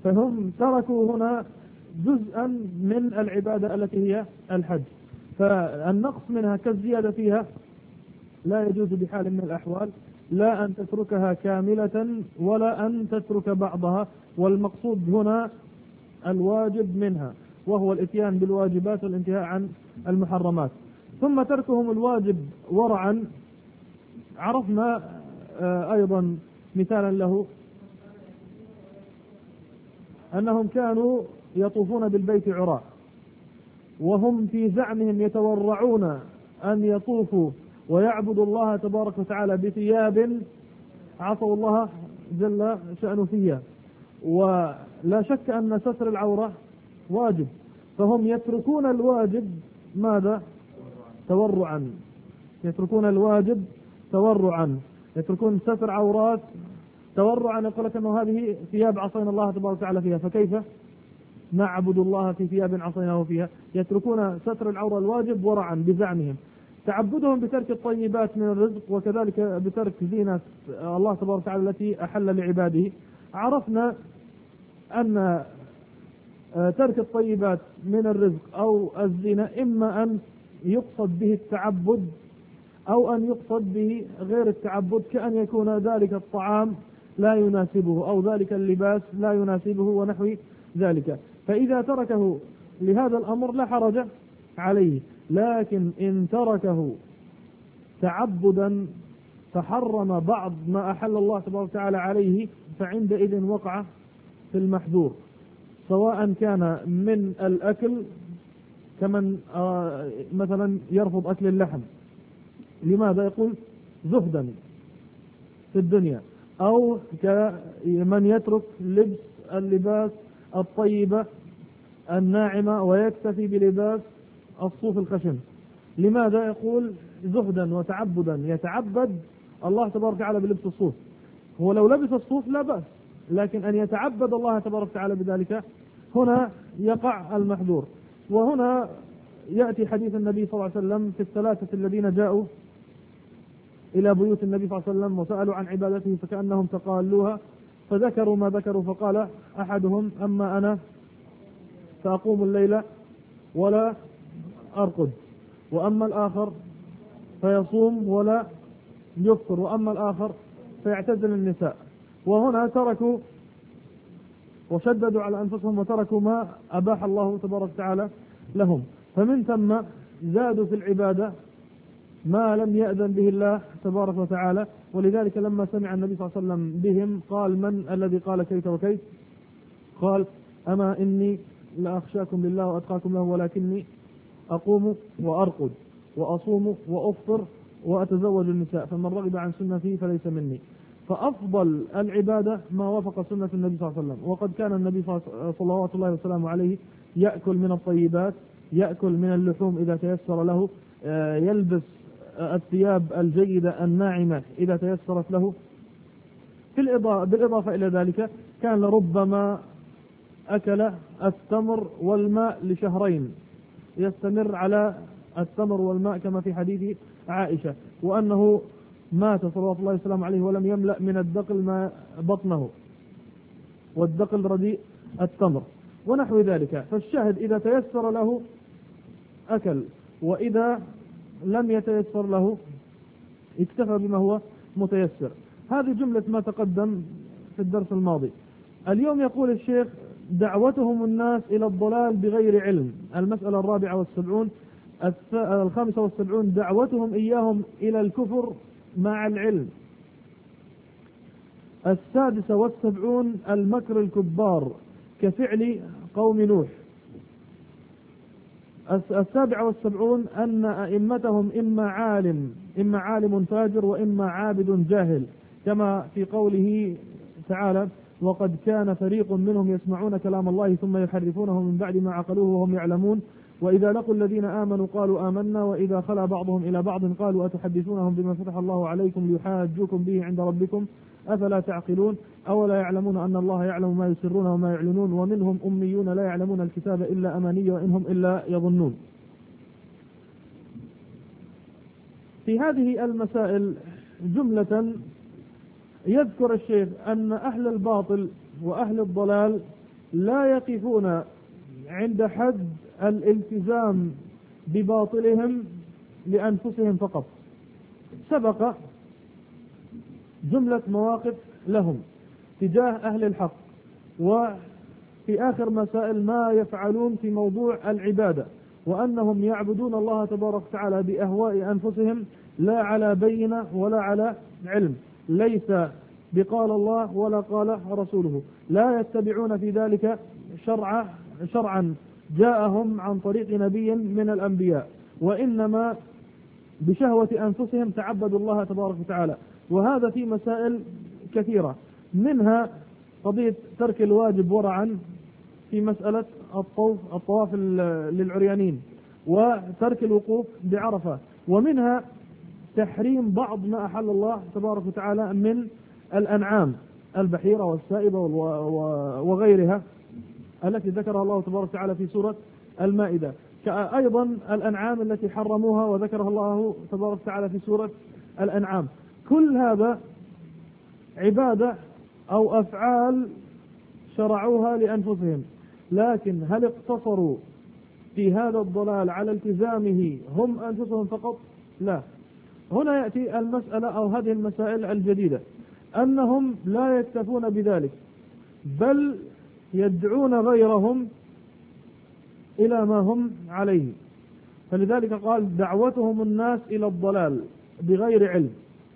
فهم تركوا هنا جزءا من العبادة التي هي الحج، فالنقص منها كالزيادة فيها لا يجوز بحال من الأحوال، لا أن تتركها كاملة ولا أن تترك بعضها، والمقصود هنا الواجب منها وهو الاتيان بالواجبات والانتهاء عن المحرمات. ثم تركهم الواجب ورعا عرفنا أيضا مثالا له أنهم كانوا يطوفون بالبيت عراة، وهم في زعمهم يتورعون أن يطوفوا ويعبدوا الله تبارك وتعالى بثياب عصوا الله جل شأنه فيها، ولا شك أن ستر العورة واجب، فهم يتركون الواجب ماذا؟ تورعا، يتركون الواجب تورعا، يتركون ستر عورات تورعا. يقول لك أنه هذه ثياب عصينا الله تبارك وتعالى فيها، فكيف نعبد الله في ثياب عصيناه فيها؟ يتركون ستر العورة الواجب ورعا بزعمهم. تعبدهم بترك الطيبات من الرزق وكذلك بترك زينة الله تبارك وتعالى التي أحل لعباده. عرفنا أن ترك الطيبات من الرزق أو الزينة إما أن يقصد به التعبد أو أن يقصد به غير التعبد، كأن يكون ذلك الطعام لا يناسبه أو ذلك اللباس لا يناسبه ونحو ذلك، فإذا تركه لهذا الأمر لا حرج عليه. لكن إن تركه تعبدا فحرم بعض ما أحل الله تبارك وتعالى عليه، فعندئذ وقع في المحذور، سواء كان من الأكل كمن مثلا يرفض أكل اللحم، لماذا؟ يقول زهدا في الدنيا، أو كمن يترك لبس اللباس الطيبة الناعمة ويكتفي بلباس الصوف الخشن، لماذا؟ يقول زهدا وتعبدا، يتعبد الله تبارك وتعالى بلبس الصوف. هو لو لبس الصوف لا بأس، لكن أن يتعبد الله تبارك وتعالى بذلك هنا يقع المحذور. وهنا يأتي حديث النبي صلى الله عليه وسلم في الثلاثة الذين جاءوا إلى بيوت النبي صلى الله عليه وسلم وسألوا عن عبادته فكأنهم تقالوها، فذكروا ما ذكروا، فقال أحدهم أما أنا فأقوم الليل ولا أرقد، وأما الآخر فيصوم ولا يفطر، وأما الآخر فيعتزل النساء. وهنا تركوا وشددوا على أنفسهم وتركوا ما أباح الله تبارك وتعالى لهم، فمن ثم زادوا في العبادة ما لم يأذن به الله تبارك وتعالى. ولذلك لما سمع النبي صلى الله عليه وسلم بهم قال من الذي قال كيف وكيف؟ قال أما إني لأخشاكم لله وأتقاكم له ولكني أقوم وأرقد وأصوم وأفطر وأتزوج النساء، فمن رغب عن سنتي فليس مني. فأفضل العبادة ما وافق سنة النبي صلى الله عليه وسلم. وقد كان النبي صلى الله عليه وسلم عليه يأكل من الطيبات، يأكل من اللحوم إذا تيسر له، يلبس الثياب الجيدة الناعمة إذا تيسرت له. بالإضافة إلى ذلك كان لربما أكل التمر والماء لشهرين، يستمر على التمر والماء كما في حديث عائشة، وأنه مات صلى الله عليه وسلم عليه ولم يملأ من الدقل ما بطنه، والدقل رديء التمر ونحو ذلك. فالشاهد إذا تيسر له أكل، وإذا لم يتيسر له اكتفى بما هو متيسر. هذه جملة ما تقدم في الدرس الماضي. اليوم يقول الشيخ دعوتهم الناس إلى الضلال بغير علم. المسألة 74 75 دعوتهم إياهم إلى الكفر مع العلم. 76 المكر الكبار كفعل قوم نوح. 77 أن أئمتهم إما عالم فاجر وإما عابد جاهل، كما في قوله تعالى وقد كان فريق منهم يسمعون كلام الله ثم يحرفونه من بعد ما عقلوه وهم يعلمون وإذا لقوا الذين آمنوا قالوا آمنا وإذا خلا بعضهم إلى بعض قالوا أتحدثونهم بما فتح الله عليكم ليحاجوكم به عند ربكم أفلا تعقلون أولا يعلمون أن الله يعلم ما يسرون وما يعلنون ومنهم أميون لا يعلمون الكتاب إلا أماني وإنهم إلا يظنون. في هذه المسائل جملة يذكر الشيخ أن أهل الباطل وأهل الضلال لا يقفون عند حد الالتزام بباطلهم لأنفسهم فقط. سبق جملة مواقف لهم تجاه أهل الحق، وفي آخر مسائل ما يفعلون في موضوع العبادة، وأنهم يعبدون الله تبارك وتعالى بأهواء أنفسهم لا على بينة ولا على علم، ليس بقال الله ولا قال رسوله، لا يتبعون في ذلك شرعا جاءهم عن طريق نبي من الأنبياء، وإنما بشهوة أنفسهم تعبدوا الله تبارك وتعالى. وهذا في مسائل كثيرة، منها قضية ترك الواجب ورعا في مسألة الطواف للعريانين، وترك الوقوف بعرفة، ومنها تحريم بعض ما أحل الله تبارك وتعالى من الأنعام، البحيرة والسائبة وغيرها التي ذكرها الله تبارك وتعالى في سورة المائدة، أيضا الأنعام التي حرموها وذكرها الله تبارك وتعالى في سورة الأنعام. كل هذا عبادة أو أفعال شرعوها لأنفسهم، لكن هل اقتصروا في هذا الضلال على التزامه هم أنفسهم فقط؟ لا. هنا يأتي المسألة أو هذه المسائل الجديدة، أنهم لا يكتفون بذلك، بل يدعون غيرهم إلى ما هم عليه. فلذلك قال دعوتهم الناس إلى الضلال بغير علم.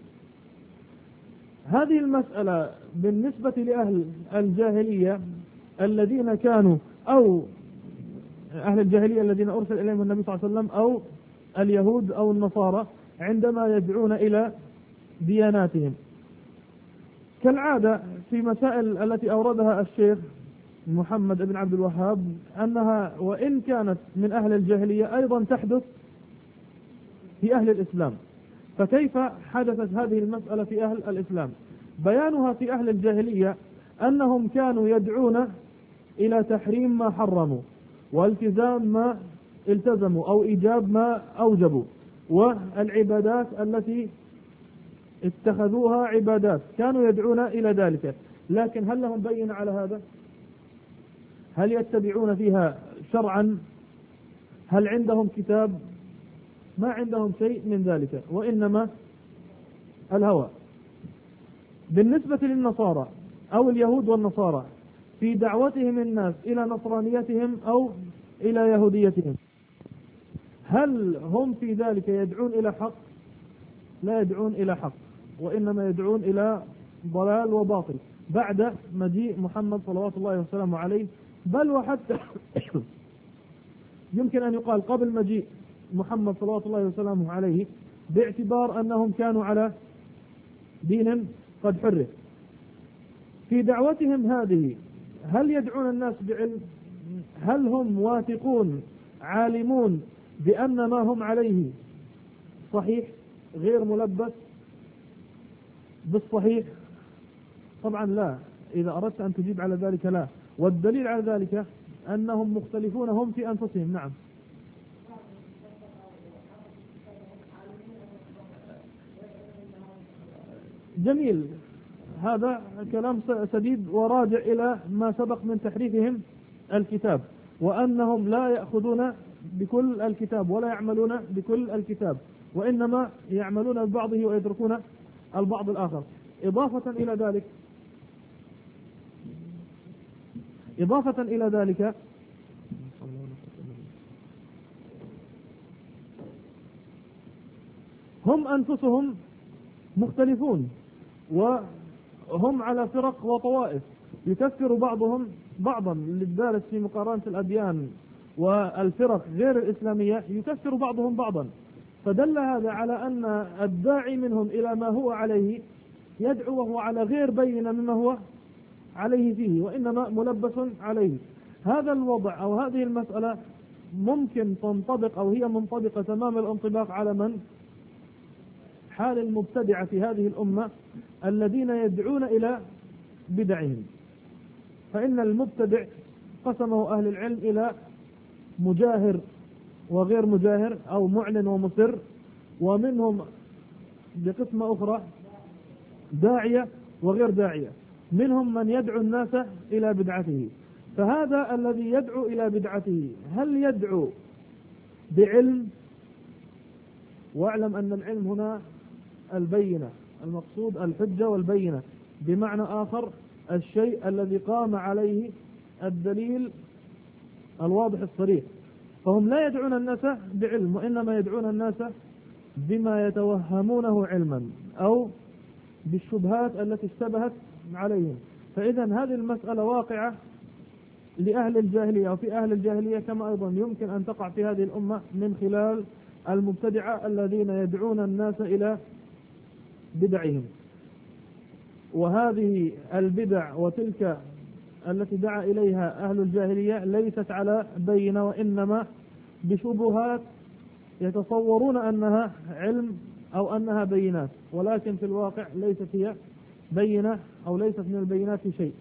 هذه المسألة بالنسبة لأهل الجاهلية الذين كانوا، أو أهل الجاهلية الذين أرسل إليهم النبي صلى الله عليه وسلم، أو اليهود أو النصارى، عندما يدعون إلى دياناتهم كالعادة في مسائل التي أوردها الشيخ محمد بن عبد الوهاب، أنها وإن كانت من أهل الجاهلية أيضا تحدث في أهل الإسلام. فكيف حدثت هذه المسألة في أهل الإسلام؟ بيانها في أهل الجاهلية أنهم كانوا يدعون إلى تحريم ما حرموا، والتزام ما التزموا، أو إيجاب ما أوجبوا، والعبادات التي اتخذوها عبادات كانوا يدعون إلى ذلك. لكن هل لهم بينة على هذا؟ هل يتبعون فيها شرعا؟ هل عندهم كتاب؟ ما عندهم شيء من ذلك، وإنما الهوى. بالنسبة للنصارى أو اليهود والنصارى في دعوتهم الناس إلى نصرانيتهم أو إلى يهوديتهم، هل هم في ذلك يدعون إلى حق؟ لا يدعون إلى حق، وإنما يدعون إلى ضلال وباطل بعد مجيء محمد صلوات الله وسلامه عليه. بل وحتى يمكن أن يقال قبل مجيء محمد صلوات الله وسلامه عليه، باعتبار أنهم كانوا على دين قد حرف. في دعوتهم هذه هل يدعون الناس بعلم؟ هل هم واثقون عالمون بأن ما هم عليه صحيح غير ملبس بالصحيح؟ طبعا لا. إذا أردت أن تجيب على ذلك لا. والدليل على ذلك أنهم مختلفون هم في أنفسهم. نعم. جميل، هذا كلام سديد وراجع إلى ما سبق من تحريفهم الكتاب، وأنهم لا يأخذون بكل الكتاب ولا يعملون بكل الكتاب، وإنما يعملون ببعضه ويتركون البعض الآخر. إضافة إلى ذلك هم أنفسهم مختلفون، وهم على فرق وطوائف، يكفر بعضهم بعضا للدارس في مقارنة الأديان والفرق غير الإسلامية، يكفر بعضهم بعضا. فدل هذا على أن الداعي منهم إلى ما هو عليه يدعو وهو على غير بينة مما هو عليه فيه، وإنما ملبس عليه. هذا الوضع أو هذه المسألة ممكن تنطبق، أو هي منطبقة تمام الانطباق على من؟ حال المبتدعة في هذه الأمة الذين يدعون إلى بدعهم. فإن المبتدع قسمه أهل العلم إلى مجاهر وغير مجاهر، أو معلن ومسر، ومنهم بقسمة أخرى داعية وغير داعية. منهم من يدعو الناس إلى بدعته، فهذا الذي يدعو إلى بدعته هل يدعو بعلم؟ واعلم أن العلم هنا البينة، المقصود الحجة والبينة، بمعنى آخر الشيء الذي قام عليه الدليل الواضح الصريح. فهم لا يدعون الناس بعلم، وإنما يدعون الناس بما يتوهمونه علما أو بالشبهات التي اشتبهت عليهم. فإذا هذه المسألة واقعة لأهل الجاهلية أو في أهل الجاهلية، كما أيضا يمكن أن تقع في هذه الأمة من خلال المبتدعة الذين يدعون الناس إلى بدعهم. وهذه البدع وتلك التي دعا إليها أهل الجاهلية ليست على بينة، وإنما بشبهات يتصورون أنها علم أو أنها بينات، ولكن في الواقع ليست هي بينة أو ليست من البينات شيء.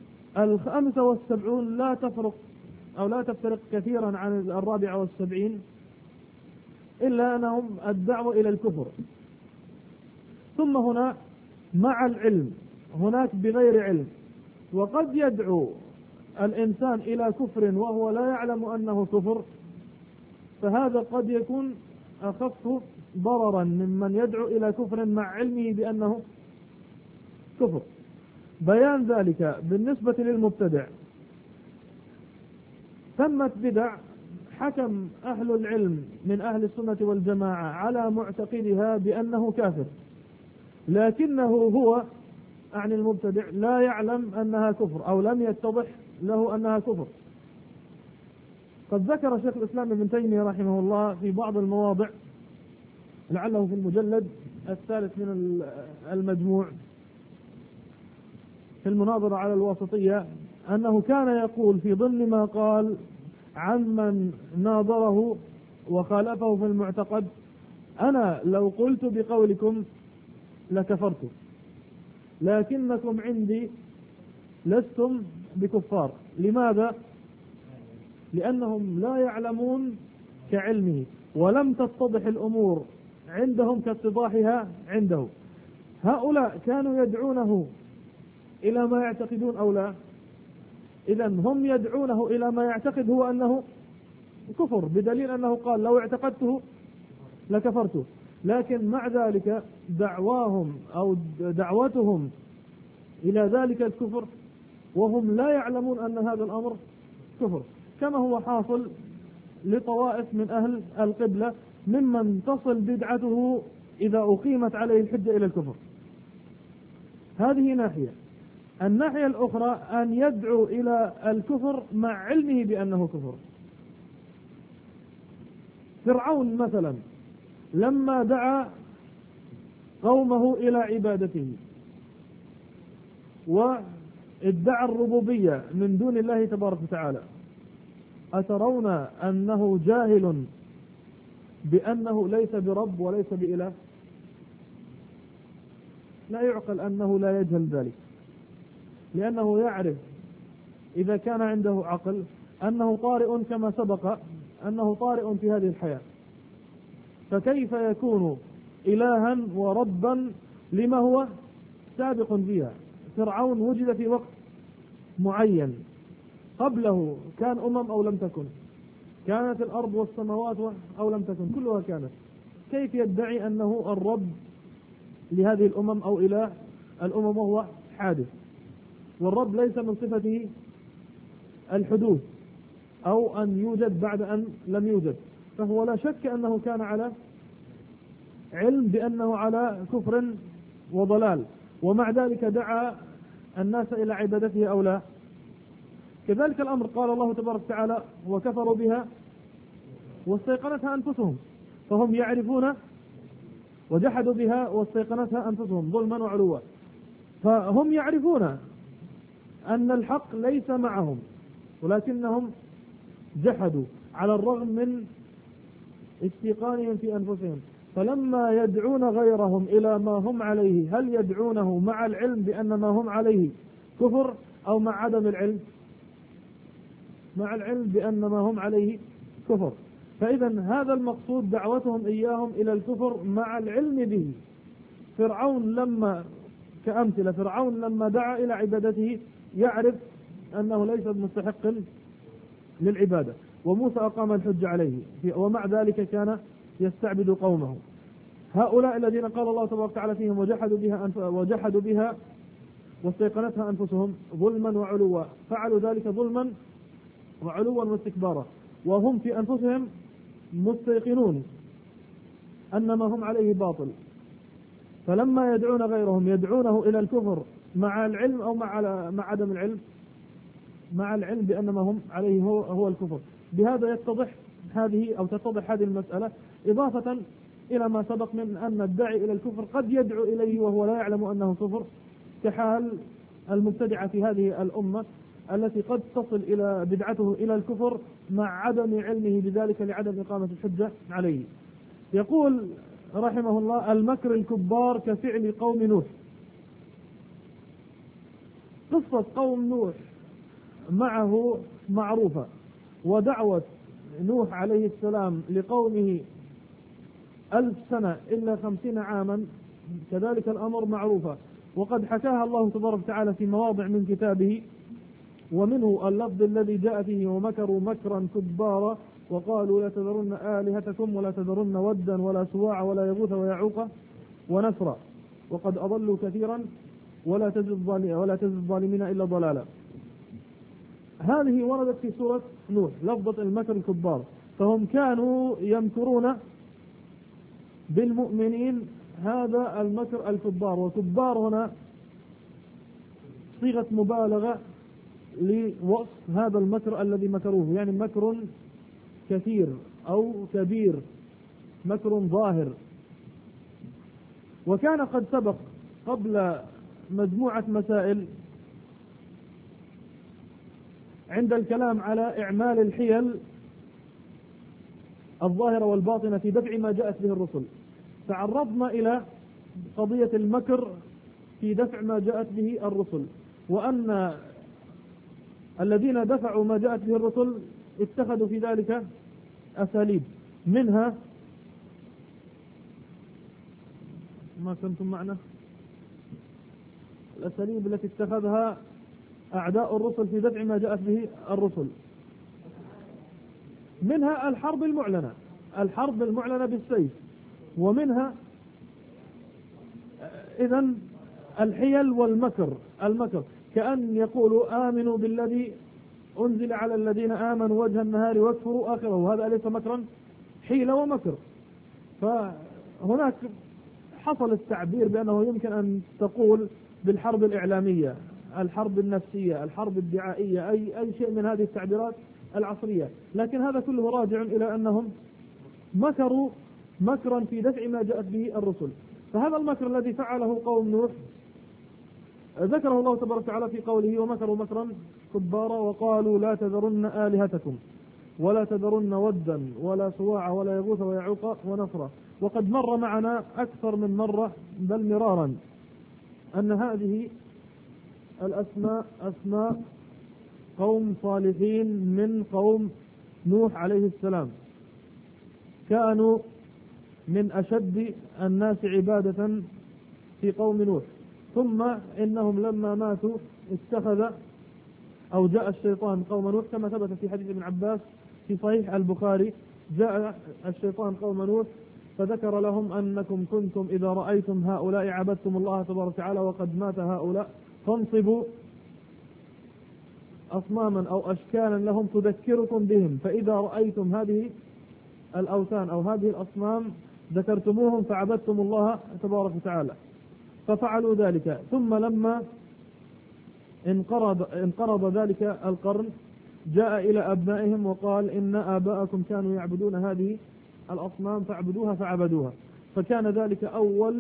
75 لا تفرق أو لا تفترق كثيرا عن 74، إلا أنهم الدعوة إلى الكفر. ثم هنا مع العلم، هناك بغير علم. وقد يدعو الإنسان إلى كفر وهو لا يعلم أنه كفر، فهذا قد يكون أخف ضررا ممن يدعو إلى كفر مع علمه بأنه كفر. بيان ذلك بالنسبة للمبتدع، ثمت بدع حكم أهل العلم من أهل السنة والجماعة على معتقدها بأنه كافر، لكنه هو عن المبتدع لا يعلم أنها كفر أو لم يتضح له أنها كفر. قد ذكر شيخ الإسلام ابن تيمية رحمه الله في بعض المواضع، لعله في المجلد الثالث من المجموع في المناظرة على الواسطية، أنه كان يقول في ضمن ما قال عن من ناظره وخالفه في المعتقد: أنا لو قلت بقولكم لكفرت، لكنكم عندي لستم بكفار. لماذا؟ لأنهم لا يعلمون كعلمه، ولم تتضح الأمور عندهم كاتضاحها عنده. هؤلاء كانوا يدعونه إلى ما يعتقدون أو لا؟ إذن هم يدعونه إلى ما يعتقد هو أنه كفر، بدليل أنه قال لو اعتقدته لكفرته. لكن مع ذلك دعواهم أو دعوتهم إلى ذلك الكفر وهم لا يعلمون أن هذا الأمر كفر، كما هو حاصل لطوائف من أهل القبلة ممن تصل بدعته إذا أقيمت عليه الحجة إلى الكفر. هذه ناحية. الناحية الأخرى أن يدعو إلى الكفر مع علمه بأنه كفر. فرعون مثلا لما دعا قومه إلى عبادته وادعى الربوبية من دون الله تبارك وتعالى، أترون أنه جاهل بأنه ليس برب وليس بإله؟ لا يعقل أنه لا يجهل ذلك، لأنه يعرف إذا كان عنده عقل أنه طارئ كما سبق أنه طارئ في هذه الحياة، فكيف يكون إلها وربا لما هو سابق فيها؟ فرعون وجد في وقت معين، قبله كان أو لم تكن، كانت الأرض والسماوات أو لم تكن، كلها كانت. كيف يدعي أنه الرب لهذه الأمم أو إله الأمم وهو حادث؟ والرب ليس من صفته الحدوث أو أن يوجد بعد أن لم يوجد، فهو لا شك أنه كان على علم بأنه على كفر وضلال، ومع ذلك دعا الناس إلى عبادته أو لا. كذلك الأمر قال الله تبارك وتعالى: وكفروا بها واستيقنتها أنفسهم، فهم يعرفون وجحدوا بها واستيقنتها أنفسهم ظلما وعلوا، فهم يعرفون أن الحق ليس معهم، ولكنهم جحدوا على الرغم من استيقانهم في أنفسهم. فلما يدعون غيرهم إلى ما هم عليه، هل يدعونه مع العلم بأن ما هم عليه كفر أو مع عدم العلم؟ مع العلم بأن ما هم عليه كفر. فإذا هذا المقصود دعوتهم إياهم إلى الكفر مع العلم به. فرعون لما كأمثلة، فرعون لما دعا إلى عبادته يعرف أنه ليس مستحق للعبادة، وموسى أقام الحج عليه، ومع ذلك كان يستعبد قومه. هؤلاء الذين قال الله تبارك وتعالى فيهم وجحدوا بها واستيقنتها أنفسهم ظلما وعلوا، فعلوا ذلك ظلما وعلوا واستكبارا، وهم في أنفسهم مستيقنون أن ما هم عليه باطل، فلما يدعون غيرهم يدعونه إلى الكفر مع العلم أو مع عدم العلم، مع العلم بأن ما هم عليه هو الكفر. بهذا تتضح هذه المسألة، إضافة إلى ما سبق من أن الداعي إلى الكفر قد يدعو إليه وهو لا يعلم أنه كفر، كحال المبتدعة في هذه الأمة التي قد تصل إلى بدعته إلى الكفر مع عدم علمه بذلك لعدم إقامة الحجة عليه. يقول رحمه الله: المكر الكبار كفعل قوم نوح. قصة قوم نوح معه معروفة، ودعوة نوح عليه السلام لقومه 1000 سنة إلا 50 عاما كذلك الأمر معروفة، وقد حكاها الله تبارك وتعالى في مواضع من كتابه، ومنه اللفظ الذي جاء فيه: ومكروا مكرا كبارا وقالوا لا تذرن آلهتكم ولا تذرن ودا ولا سواع ولا يغوث ويعوق ونسرا وقد أضلوا كثيرا ولا تزد الظالمين إلا ضلالا. هذه وردت في سورة نوح لفظة المكر الكبار، فهم كانوا يمكرون بالمؤمنين هذا المكر الكبار، وكبار هنا صيغة مبالغة لوصف هذا المكر الذي مكروه، يعني مكر كثير أو كبير، مكر ظاهر. وكان قد سبق قبل مجموعة مسائل عند الكلام على إعمال الحيل الظاهرة والباطنة في دفع ما جاءت به الرسل، تعرضنا إلى قضية المكر في دفع ما جاءت به الرسل، وأن الذين دفعوا ما جاءت به الرسل اتخذوا في ذلك أساليب، منها ما كنتم معنا الأساليب التي اتخذها أعداء الرسل في دفع ما جاءت به الرسل، منها الحرب المعلنة بالسيف، ومنها إذن الحيل والمكر، كأن يقولوا آمنوا بالذي أنزل على الذين آمنوا وجه النهار واكفروا آخره، وهذا ليس مكرا؟ حيلة ومكر. فهناك حصل التعبير بأنه يمكن أن تقول بالحرب الإعلامية، الحرب النفسية، الحرب الدعائية، أي شيء من هذه التعبيرات العصرية، لكن هذا كله راجع إلى أنهم مكروا مكرا في دفع ما جاءت به الرسل. فهذا المكر الذي فعله قوم نوح ذكره الله تبارك وتعالى في قوله: ومكروا مكرا كبارا وقالوا لا تذرن آلهتكم ولا تذرن ودا ولا سواع ولا يغوث ويعوق ونسرا. وقد مر معنا أكثر من مرة بل مرارا أن هذه الأسماء أسماء قوم صالحين من قوم نوح عليه السلام، كانوا من أشد الناس عبادة في قوم نوح، ثم إنهم لما ماتوا جاء الشيطان قوم نوح، كما ثبت في حديث ابن عباس في صحيح البخاري: جاء الشيطان قوم نوح فذكر لهم أنكم كنتم إذا رأيتم هؤلاء عبدتم الله تبارك وتعالى وقد مات هؤلاء فانصبوا أصناما أو أشكالا لهم تذكركم بهم، فإذا رأيتم هذه الأوثان أو هذه الأصنام ذكرتموهم فعبدتم الله تبارك وتعالى. ففعلوا ذلك، ثم لما انقرض ذلك القرن جاء إلى أبنائهم وقال: إن آباءكم كانوا يعبدون هذه الأصنام فاعبدوها فعبدوها. فكان ذلك أول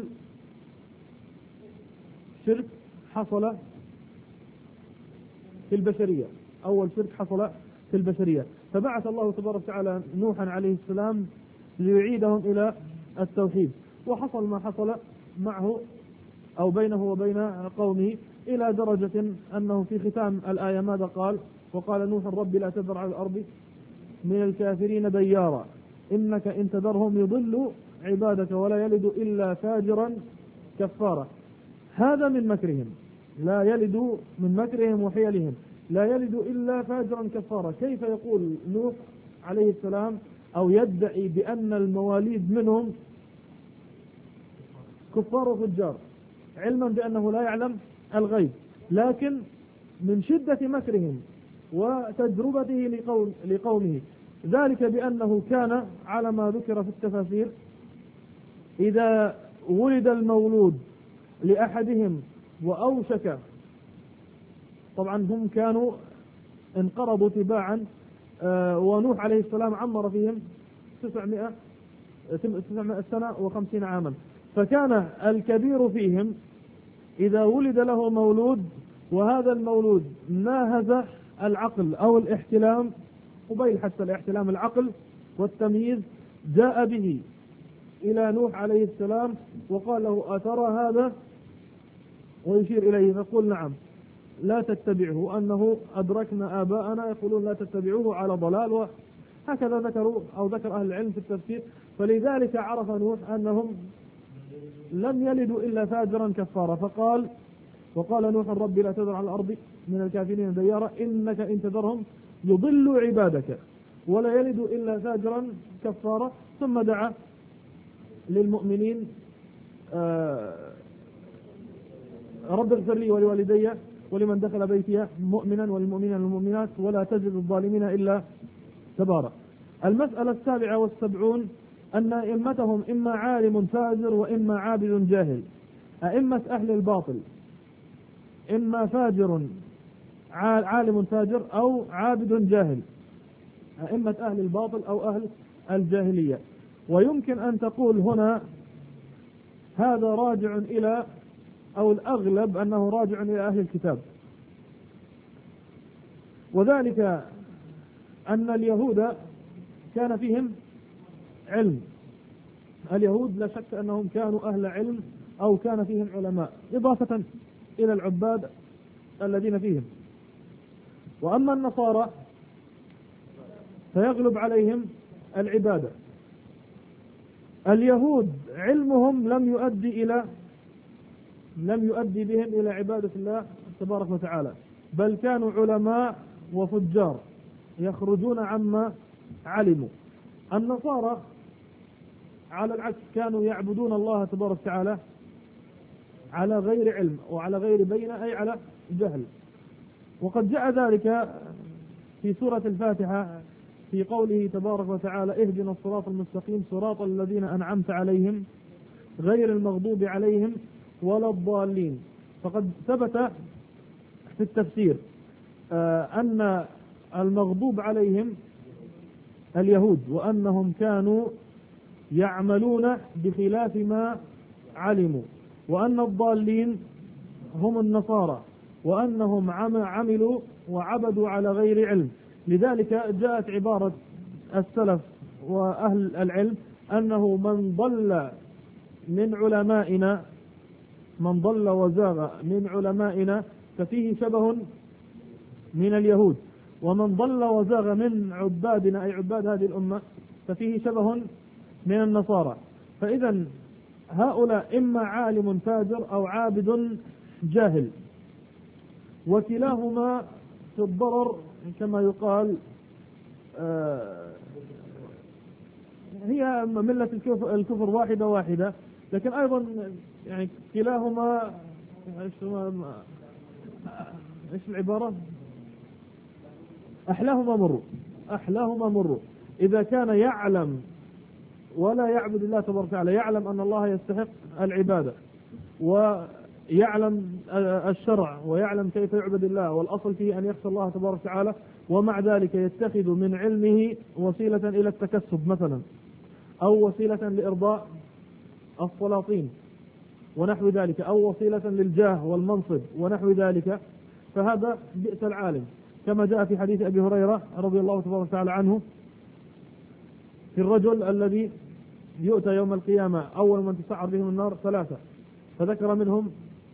شرك حصل في البشرية، فبعث الله تبارك وتعالى نوحا عليه السلام ليعيدهم إلى التوحيد، وحصل ما حصل معه أو بينه وبين قومه، إلى درجة أنه في ختام الآية ماذا قال؟ وقال نوح: رب لا تذر على الأرض من الكافرين ديارا إنك إن تذرهم يضلوا عبادك ولا يلد إلا فاجرا كفارا. هذا من مكرهم، لا يلد من مكرهم وحيلهم، لا يلد إلا فاجرا كفارا. كيف يقول نوح عليه السلام أو يدعي بأن المواليد منهم كفار وفجار، علما بأنه لا يعلم الغيب، لكن من شدة مكرهم وتجربته لقومه، ذلك بأنه كان على ما ذكر في التفاسير إذا ولد المولود لأحدهم وأوشك، طبعا هم كانوا انقرضوا تباعا، ونوح عليه السلام عمر فيهم 900 سنة و50 عاما، فكان الكبير فيهم إذا ولد له مولود وهذا المولود ناهز العقل أو الاحتلام، قبيل حتى الاحتلام العقل والتمييز، جاء به إلى نوح عليه السلام وقال له أترى هذا، ويشير إليه فقل نعم لا تتبعه، أنه أدركنا آباءنا يقولون لا تتبعوه على ضلال، وهكذا ذكروا أو ذكر أهل العلم في التفسير. فلذلك عرف نوح أنهم لم يلدوا إلا فاجرا كفارا، فقال وقال نوح ربي لا تذر على الأرض من الكافرين ديارا إنك إن تذرهم يضلوا عبادك ولا يلدوا إلا فاجرا كفارا. ثم دعا للمؤمنين رب اغفر لي ولوالدي ولمن دخل بيتي مؤمنا وللمؤمنين والمؤمنات ولا تزد الظالمين إلا تبارا. المسألة 77 أن أئمتهم إما عالم فاجر وإما عابد جاهل. أئمة أهل الباطل إما فاجر عالم فاجر أو عابد جاهل، أئمة أهل الباطل أو أهل الجاهلية. ويمكن أن تقول هنا هذا راجع إلى، أو الأغلب أنه راجع إلى أهل الكتاب، وذلك أن اليهود كان فيهم علم. اليهود لا شك أنهم كانوا أهل علم أو كان فيهم علماء، إضافة إلى العباد الذين فيهم. وأما النصارى فيغلب عليهم العبادة. اليهود علمهم لم يؤدي بهم إلى عبادة الله تبارك وتعالى، بل كانوا علماء وفجار يخرجون عما علموا. النصارى على العكس كانوا يعبدون الله تبارك وتعالى على غير علم وعلى غير بينة، أي على جهل. وقد جاء ذلك في سورة الفاتحة في قوله تبارك وتعالى اهدنا الصراط المستقيم صراط الذين أنعمت عليهم غير المغضوب عليهم ولا الضالين. فقد ثبت في التفسير أن المغضوب عليهم اليهود، وأنهم كانوا يعملون بخلاف ما علموا، وأن الضالين هم النصارى، وأنهم عملوا وعبدوا على غير علم. لذلك جاءت عبارة السلف وأهل العلم أنه من ضل من علمائنا، من ضل وزاغ من علمائنا ففيه شبه من اليهود، ومن ضل وزاغ من عبادنا أي عباد هذه الأمة ففيه شبه من النصارى. فإذا هؤلاء إما عالم فاجر أو عابد جاهل، وكلاهما في الضرر كما يقال. هي ملة الكفر واحدة، لكن أيضا يعني كلاهما ايش العبارة؟ أحلاهما مر. إذا كان يعلم ولا يعبد الله تبارك وتعالى، يعلم أن الله يستحق العبادة ويعلم الشرع ويعلم كيف يعبد الله، والأصل فيه أن يخشى الله تبارك وتعالى، ومع ذلك يتخذ من علمه وسيلة إلى التكسب مثلا، أو وسيلة لإرضاء السلاطين ونحو ذلك، أو وسيلة للجاه والمنصب ونحو ذلك، فهذا بئس العالم. كما جاء في حديث أبي هريرة رضي الله تبارك وتعالى عنه في الرجل الذي يؤتى يوم القيامة أول من تسعر بهم النار 3، فذكر منهم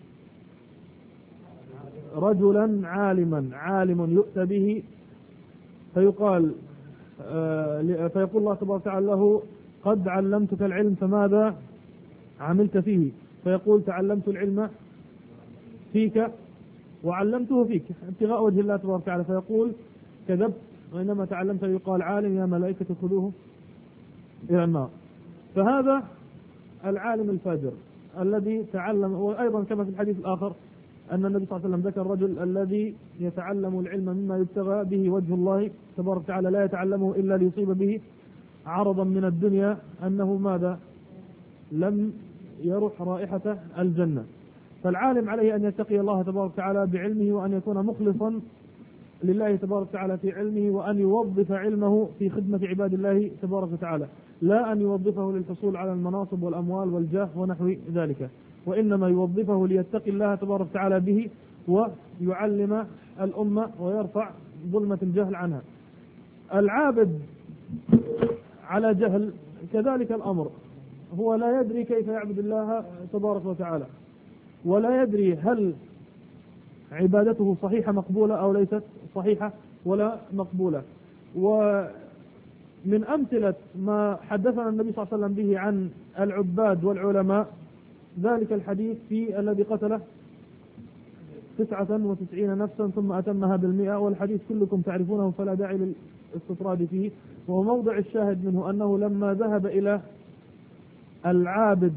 رجلا عالم يؤتى به فيقول الله تبارك وتعالى له قد علمتك العلم فماذا عملت فيه؟ فيقول تعلمت العلم فيك وعلمته فيك ابتغاء وجه الله تبارك وتعالى، فيقول كذبت، وإنما تعلمت يقال عالم يا ملائكة خذوه إلى النار. فهذا العالم الفاجر الذي تعلم. وأيضا كما في الحديث الآخر أن النبي صلى الله عليه وسلم ذكر الرجل الذي يتعلم العلم مما يبتغى به وجه الله تبارك وتعالى لا يتعلمه إلا ليصيب به عرضا من الدنيا، أنه ماذا؟ لم يرح رائحة الجنة. فالعالم عليه أن يتقي الله تبارك وتعالى بعلمه، وأن يكون مخلصا لله تبارك وتعالى في علمه، وأن يوظف علمه في خدمة عباد الله تبارك وتعالى، لا أن يوظفه للحصول على المناصب والأموال والجاه ونحو ذلك، وإنما يوظفه ليتقي الله تبارك وتعالى به ويعلم الأمة ويرفع ظلمة الجهل عنها. العابد على جهل كذلك الأمر، هو لا يدري كيف يعبد الله تبارك وتعالى، ولا يدري هل عبادته صحيحة مقبولة أو ليست صحيحة ولا مقبولة. ومن أمثلة ما حدثنا النبي صلى الله عليه وسلم به عن العباد والعلماء ذلك الحديث في الذي قتله 99 نفسا ثم أتمها ب100، والحديث كلكم تعرفونه فلا داعي للاستطراد فيه. وموضع الشاهد منه أنه لما ذهب إلى العابد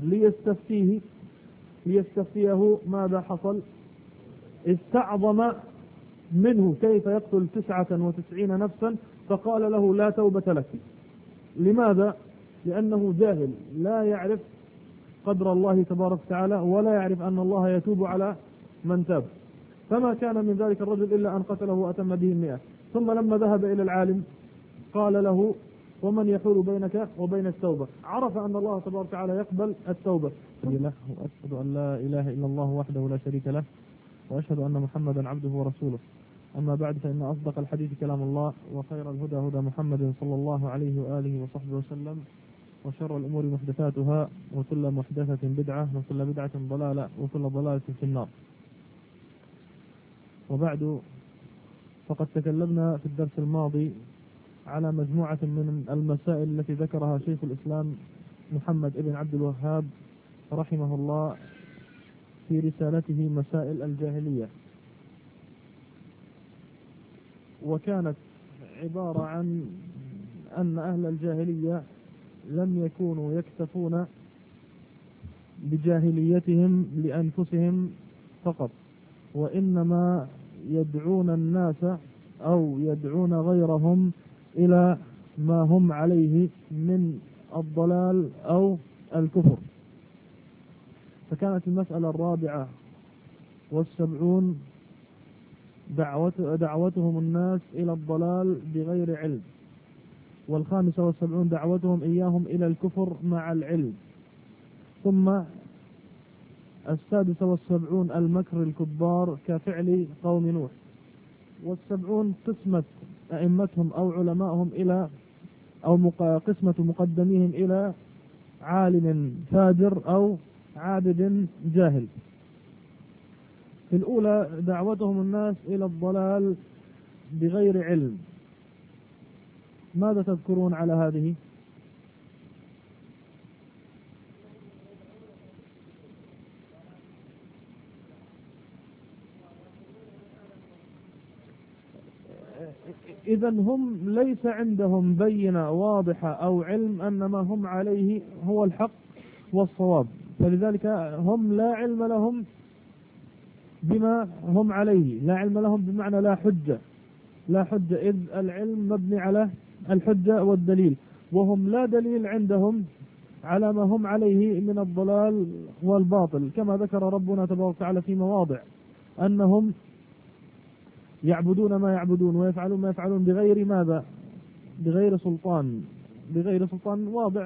ليستفتيه ماذا حصل؟ استعظم منه كيف يقتل 99 نفسا، فقال له لا توبة لك. لماذا؟ لأنه جاهل لا يعرف قدر الله تبارك وتعالى، ولا يعرف أن الله يتوب على من تاب. فما كان من ذلك الرجل إلا أن قتله وأتم به 100. ثم لما ذهب إلى العالم قال له ومن يحول بينك وبين التوبة؟ عرف أن الله تبارك وتعالى يقبل التوبة. وأشهد أن لا إله إلا الله وحده لا شريك له، وأشهد أن محمدا عبده ورسوله. أما بعد، فإن أصدق الحديث كلام الله، وخير الهدى هدى محمد صلى الله عليه وآله وصحبه وسلم، وشر الأمور محدثاتها، وكل محدثة بدعة، وكل بدعة ضلالة، وكل ضلالة في النار. وبعد، فقد تكلمنا في الدرس الماضي على مجموعة من المسائل التي ذكرها شيخ الإسلام محمد ابن عبد الوهاب رحمه الله في رسالته مسائل الجاهلية، وكانت عبارة عن أن أهل الجاهلية لم يكونوا يكتفون بجاهليتهم لأنفسهم فقط، وإنما يدعون الناس أو يدعون غيرهم إلى ما هم عليه من الضلال أو الكفر. فكانت المسألة 74 دعوتهم الناس إلى الضلال بغير علم، 75 دعوتهم إياهم إلى الكفر مع العلم، ثم 76 المكر الكبار كفعل قوم نوح، 70 قسمة أئمتهم أو علمائهم إلى أو قسمة مقدميهم إلى عالم فاجر أو عابد جاهل. في الأولى دعوتهم الناس إلى الضلال بغير علم. ماذا تذكرون على هذه؟ إذن هم ليس عندهم بينة واضحة أو علم أن ما هم عليه هو الحق والصواب، فلذلك هم لا علم لهم بما هم عليه. لا علم لهم بمعنى لا حجة، إذ العلم مبني على الحجة والدليل، وهم لا دليل عندهم على ما هم عليه من الضلال والباطل، كما ذكر ربنا تبارك وتعالى في مواضع أنهم يعبدون ما يعبدون ويفعلون ما يفعلون بغير ماذا؟ بغير سلطان واضح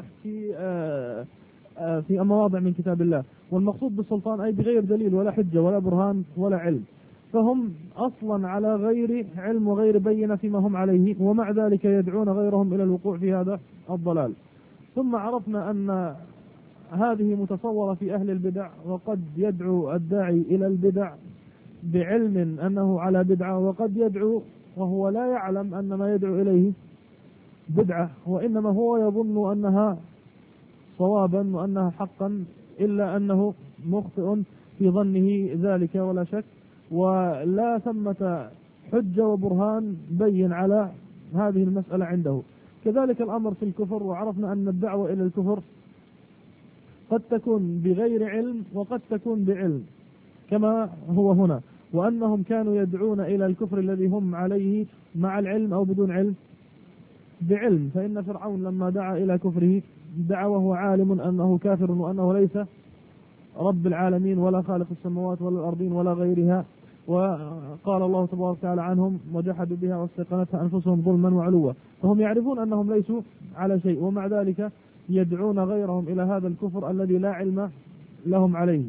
في مواضع من كتاب الله. والمقصود بالسلطان أي بغير دليل ولا حجة ولا برهان ولا علم، فهم أصلا على غير علم وغير بينة فيما هم عليه، ومع ذلك يدعون غيرهم إلى الوقوع في هذا الضلال. ثم عرفنا أن هذه متصورة في أهل البدع، وقد يدعو الداعي إلى البدع بعلم أنه على بدعة، وقد يدعو وهو لا يعلم أن ما يدعو إليه بدعة، وإنما هو يظن أنها صوابا وأنها حقا، إلا أنه مخطئ في ظنه ذلك ولا شك. ولا ثمة حجة وبرهان بين على هذه المسألة عنده. كذلك الأمر في الكفر، وعرفنا أن الدعوة إلى الكفر قد تكون بغير علم وقد تكون بعلم كما هو هنا، وأنهم كانوا يدعون إلى الكفر الذي هم عليه مع العلم أو بدون علم؟ بعلم. فإن فرعون لما دعا إلى كفره دعا وهو عالم أنه كافر وأنه ليس رب العالمين ولا خالق السماوات ولا الأرضين ولا غيرها، وقال الله تبارك وتعالى عنهم وجحدوا بها واستيقنتها أنفسهم ظلما وعلوا، فهم يعرفون أنهم ليسوا على شيء، ومع ذلك يدعون غيرهم إلى هذا الكفر الذي لا علم لهم عليه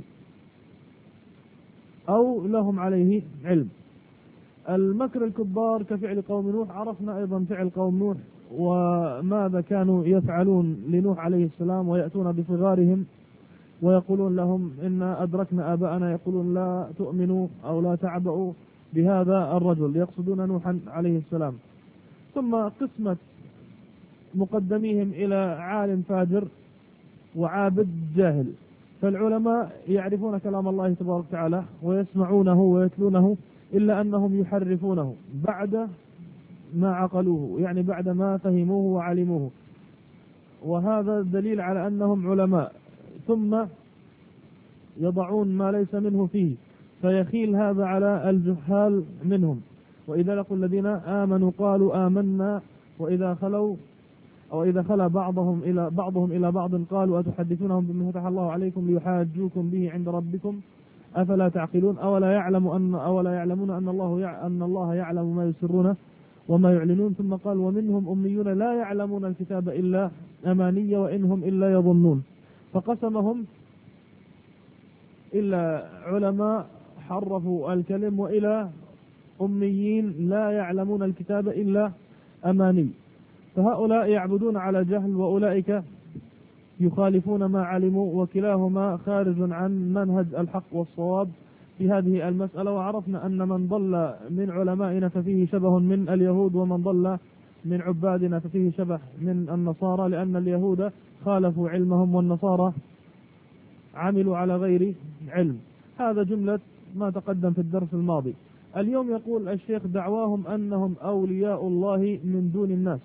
أو لهم عليه علم. المكر الكبار كفعل قوم نوح، عرفنا أيضا فعل قوم نوح وماذا كانوا يفعلون لنوح عليه السلام، ويأتون بصغارهم ويقولون لهم إن أدركنا آباءنا يقولون لا تؤمنوا أو لا تعبأوا بهذا الرجل، يقصدون نوحا عليه السلام. ثم قسمة مقدميهم إلى عالم فاجر وعابد جاهل. فالعلماء يعرفون كلام الله تبارك وتعالى ويسمعونه ويتلونه، إلا أنهم يحرفونه بعد ما عقلوه، يعني بعد ما فهموه وعلموه، وهذا دليل على أنهم علماء. ثم يضعون ما ليس منه فيه، فيخيل هذا على الجهال منهم. وإذا لقوا الذين آمنوا قالوا آمنا وإذا خلوا أو إذا خلا بعضهم إلى بعض قالوا أتحدثونهم بما فتح الله عليكم ليحاجوكم به عند ربكم أفلا تعقلون أولا يعلمون أن الله يعلم ما يسرون وما يعلنون. ثم قال ومنهم أميون لا يعلمون الكتاب إلا أماني وإنهم إلا يظنون. فقسمهم إلا علماء حرفوا الكلم وإلى أميين لا يعلمون الكتاب إلا أماني. فهؤلاء يعبدون على جهل وأولئك يخالفون ما علموا، وكلاهما خارج عن منهج الحق والصواب في هذه المسألة. وعرفنا أن من ضل من علمائنا ففيه شبه من اليهود، ومن ضل من عبادنا ففيه شبه من النصارى، لأن اليهود خالفوا علمهم والنصارى عملوا على غير علم. هذا جملة ما تقدم في الدرس الماضي. اليوم يقول الشيخ دعواهم أنهم أولياء الله من دون الناس،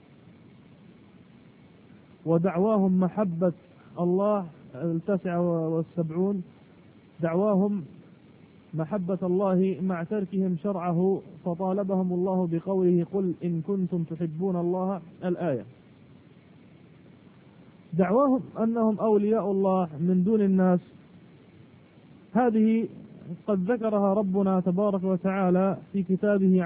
ودعواهم محبة الله 79 دعواهم محبة الله مع تركهم شرعه، فطالبهم الله بقوله قل إن كنتم تحبون الله الآية. دعواهم أنهم أولياء الله من دون الناس، هذه قد ذكرها ربنا تبارك وتعالى في كتابه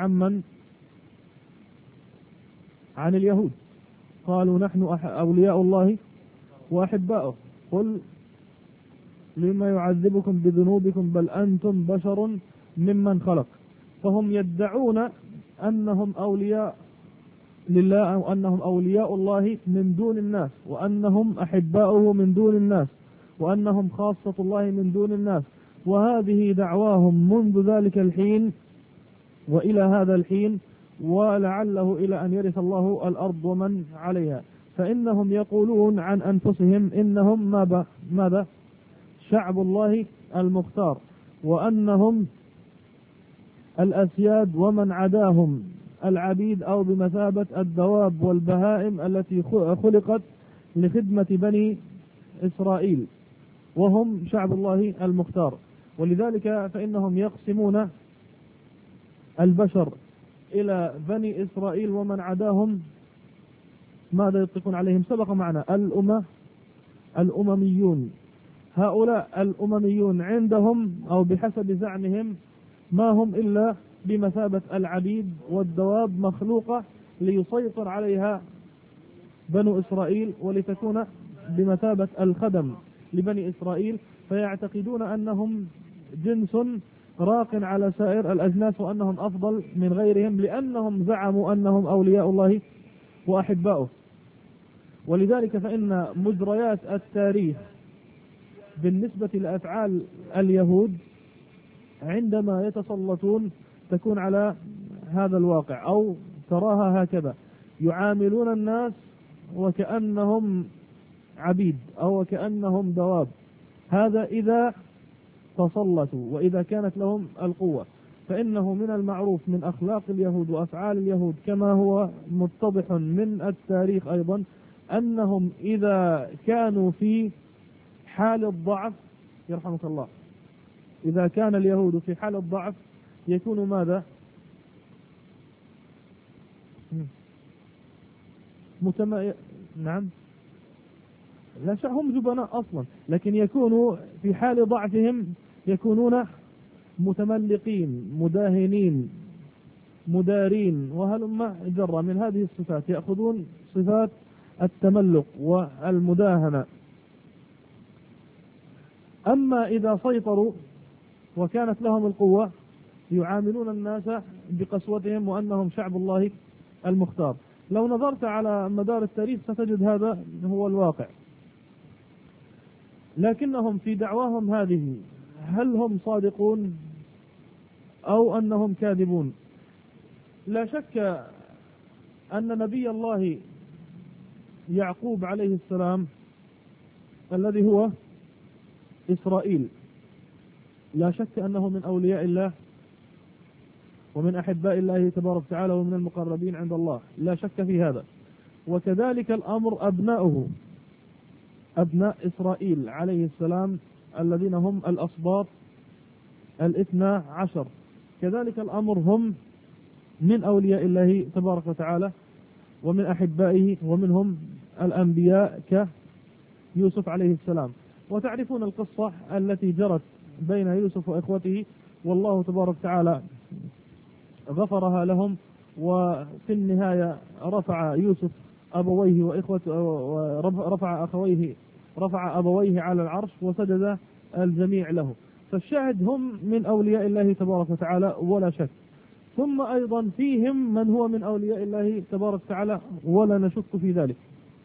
عن اليهود، قالوا نحن أولياء الله وأحباؤه قل لما يعذبكم بذنوبكم بل أنتم بشر ممن خلق. فهم يدعون أنهم أولياء لله أو أنهم أولياء الله من دون الناس، وأنهم أحباؤه من دون الناس، وأنهم خاصة الله من دون الناس. وهذه دعواهم منذ ذلك الحين وإلى هذا الحين، ولعله إلى أن يرث الله الأرض ومن عليها. فإنهم يقولون عن أنفسهم إنهم ماذا؟ شعب الله المختار، وأنهم الأسياد ومن عداهم العبيد أو بمثابة الدواب والبهائم التي خلقت لخدمة بني إسرائيل، وهم شعب الله المختار. ولذلك فإنهم يقسمون البشر إلى بني إسرائيل ومن عداهم ماذا يطلقون عليهم؟ سبق معنا الأمميون. هؤلاء الأمميون عندهم أو بحسب زعمهم ما هم إلا بمثابة العبيد والدواب مخلوقة ليسيطر عليها بنو إسرائيل ولتكون بمثابة الخدم لبني إسرائيل، فيعتقدون أنهم جنس راق على سائر الأجناس وأنهم أفضل من غيرهم لأنهم زعموا أنهم أولياء الله وأحباؤه. ولذلك فإن مجريات التاريخ بالنسبة لأفعال اليهود عندما يتسلطون تكون على هذا الواقع، أو تراها هكذا: يعاملون الناس وكأنهم عبيد أو وكأنهم دواب. هذا إذا تسلطوا وإذا كانت لهم القوة. فإنه من المعروف من أخلاق اليهود وأفعال اليهود كما هو متضح من التاريخ أيضا أنهم إذا كانوا في حال الضعف، يرحمك الله، إذا كان اليهود في حال الضعف يكونوا ماذا؟ نعم، لا شك هم جبناء أصلا، لكن يكونوا في حال ضعفهم يكونون متملقين مداهنين مدارين وهلم جرى من هذه الصفات، يأخذون صفات التملق والمداهنة. أما إذا سيطروا وكانت لهم القوة يعاملون الناس بقسوتهم وأنهم شعب الله المختار. لو نظرت على مدار التاريخ ستجد هذا هو الواقع. لكنهم في دعواهم هذه هل هم صادقون أو أنهم كاذبون؟ لا شك أن نبي الله يعقوب عليه السلام الذي هو إسرائيل لا شك أنه من أولياء الله ومن أحباء الله تبارك وتعالى ومن المقربين عند الله، لا شك في هذا. وكذلك الأمر أبناؤه، أبناء إسرائيل عليه السلام الذين هم الأسباط 12، كذلك الأمر هم من أولياء الله تبارك وتعالى ومن أحبائه، ومنهم الأنبياء كيوسف عليه السلام. وتعرفون القصة التي جرت بين يوسف وإخوته، والله تبارك وتعالى غفرها لهم، وفي النهاية رفع يوسف أبويه وإخوته، رفع أبويه على العرش وسجد الجميع له. فالشاهد هم من أولياء الله تبارك وتعالى ولا شك. ثم أيضا فيهم من هو من أولياء الله تبارك وتعالى ولا نشك في ذلك،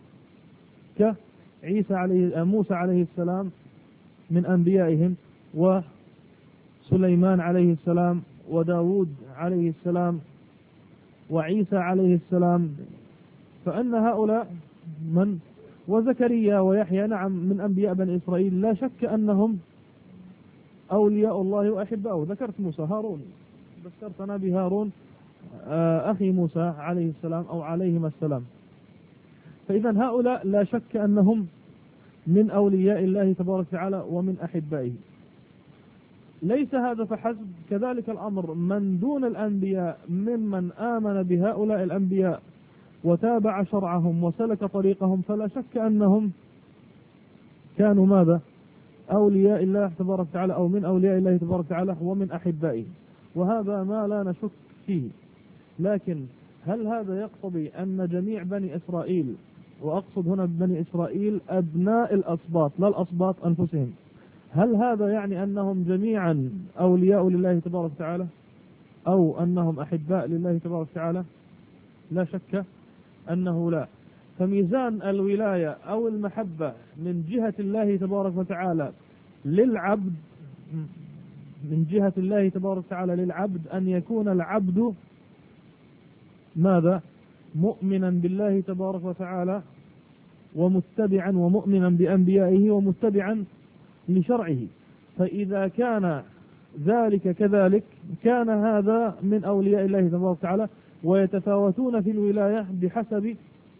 موسى عليه السلام من أنبيائهم، وسليمان عليه السلام، وداود عليه السلام، وعيسى عليه السلام. فأن هؤلاء من وزكريا ويحيى نعم من أنبياء بني إسرائيل لا شك أنهم أولياء الله وأحباؤه. ذكرت موسى، هارون ذكرتنا بهارون أخي موسى عليه السلام أو عليهما السلام. فإذا هؤلاء لا شك أنهم من أولياء الله تبارك وتعالى ومن أحبائه. ليس هذا فحسب، كذلك الأمر من دون الأنبياء ممن آمن بهؤلاء الأنبياء وتابع شرعهم وسلك طريقهم، فلا شك أنهم كانوا ماذا؟ أولياء الله تبارك وتعالى أو من أولياء الله تبارك وتعالى ومن أحبائه، وهذا ما لا نشك فيه. لكن هل هذا يقتضي أن جميع بني إسرائيل، وأقصد هنا بني إسرائيل أبناء الأسباط لا الأسباط أنفسهم، هل هذا يعني أنهم جميعا أولياء لله تبارك وتعالى أو أنهم أحباء لله تبارك وتعالى؟ لا شك أنه لا. فميزان الولاية أو المحبة من جهة الله تبارك وتعالى للعبد، من جهة الله تبارك وتعالى للعبد أن يكون العبد ماذا؟ مؤمنا بالله تبارك وتعالى ومتبعا ومؤمنا بأنبيائه ومتبعا لشرعه. فإذا كان ذلك كذلك كان هذا من أولياء الله تبارك وتعالى، ويتفاوتون في الولاية بحسب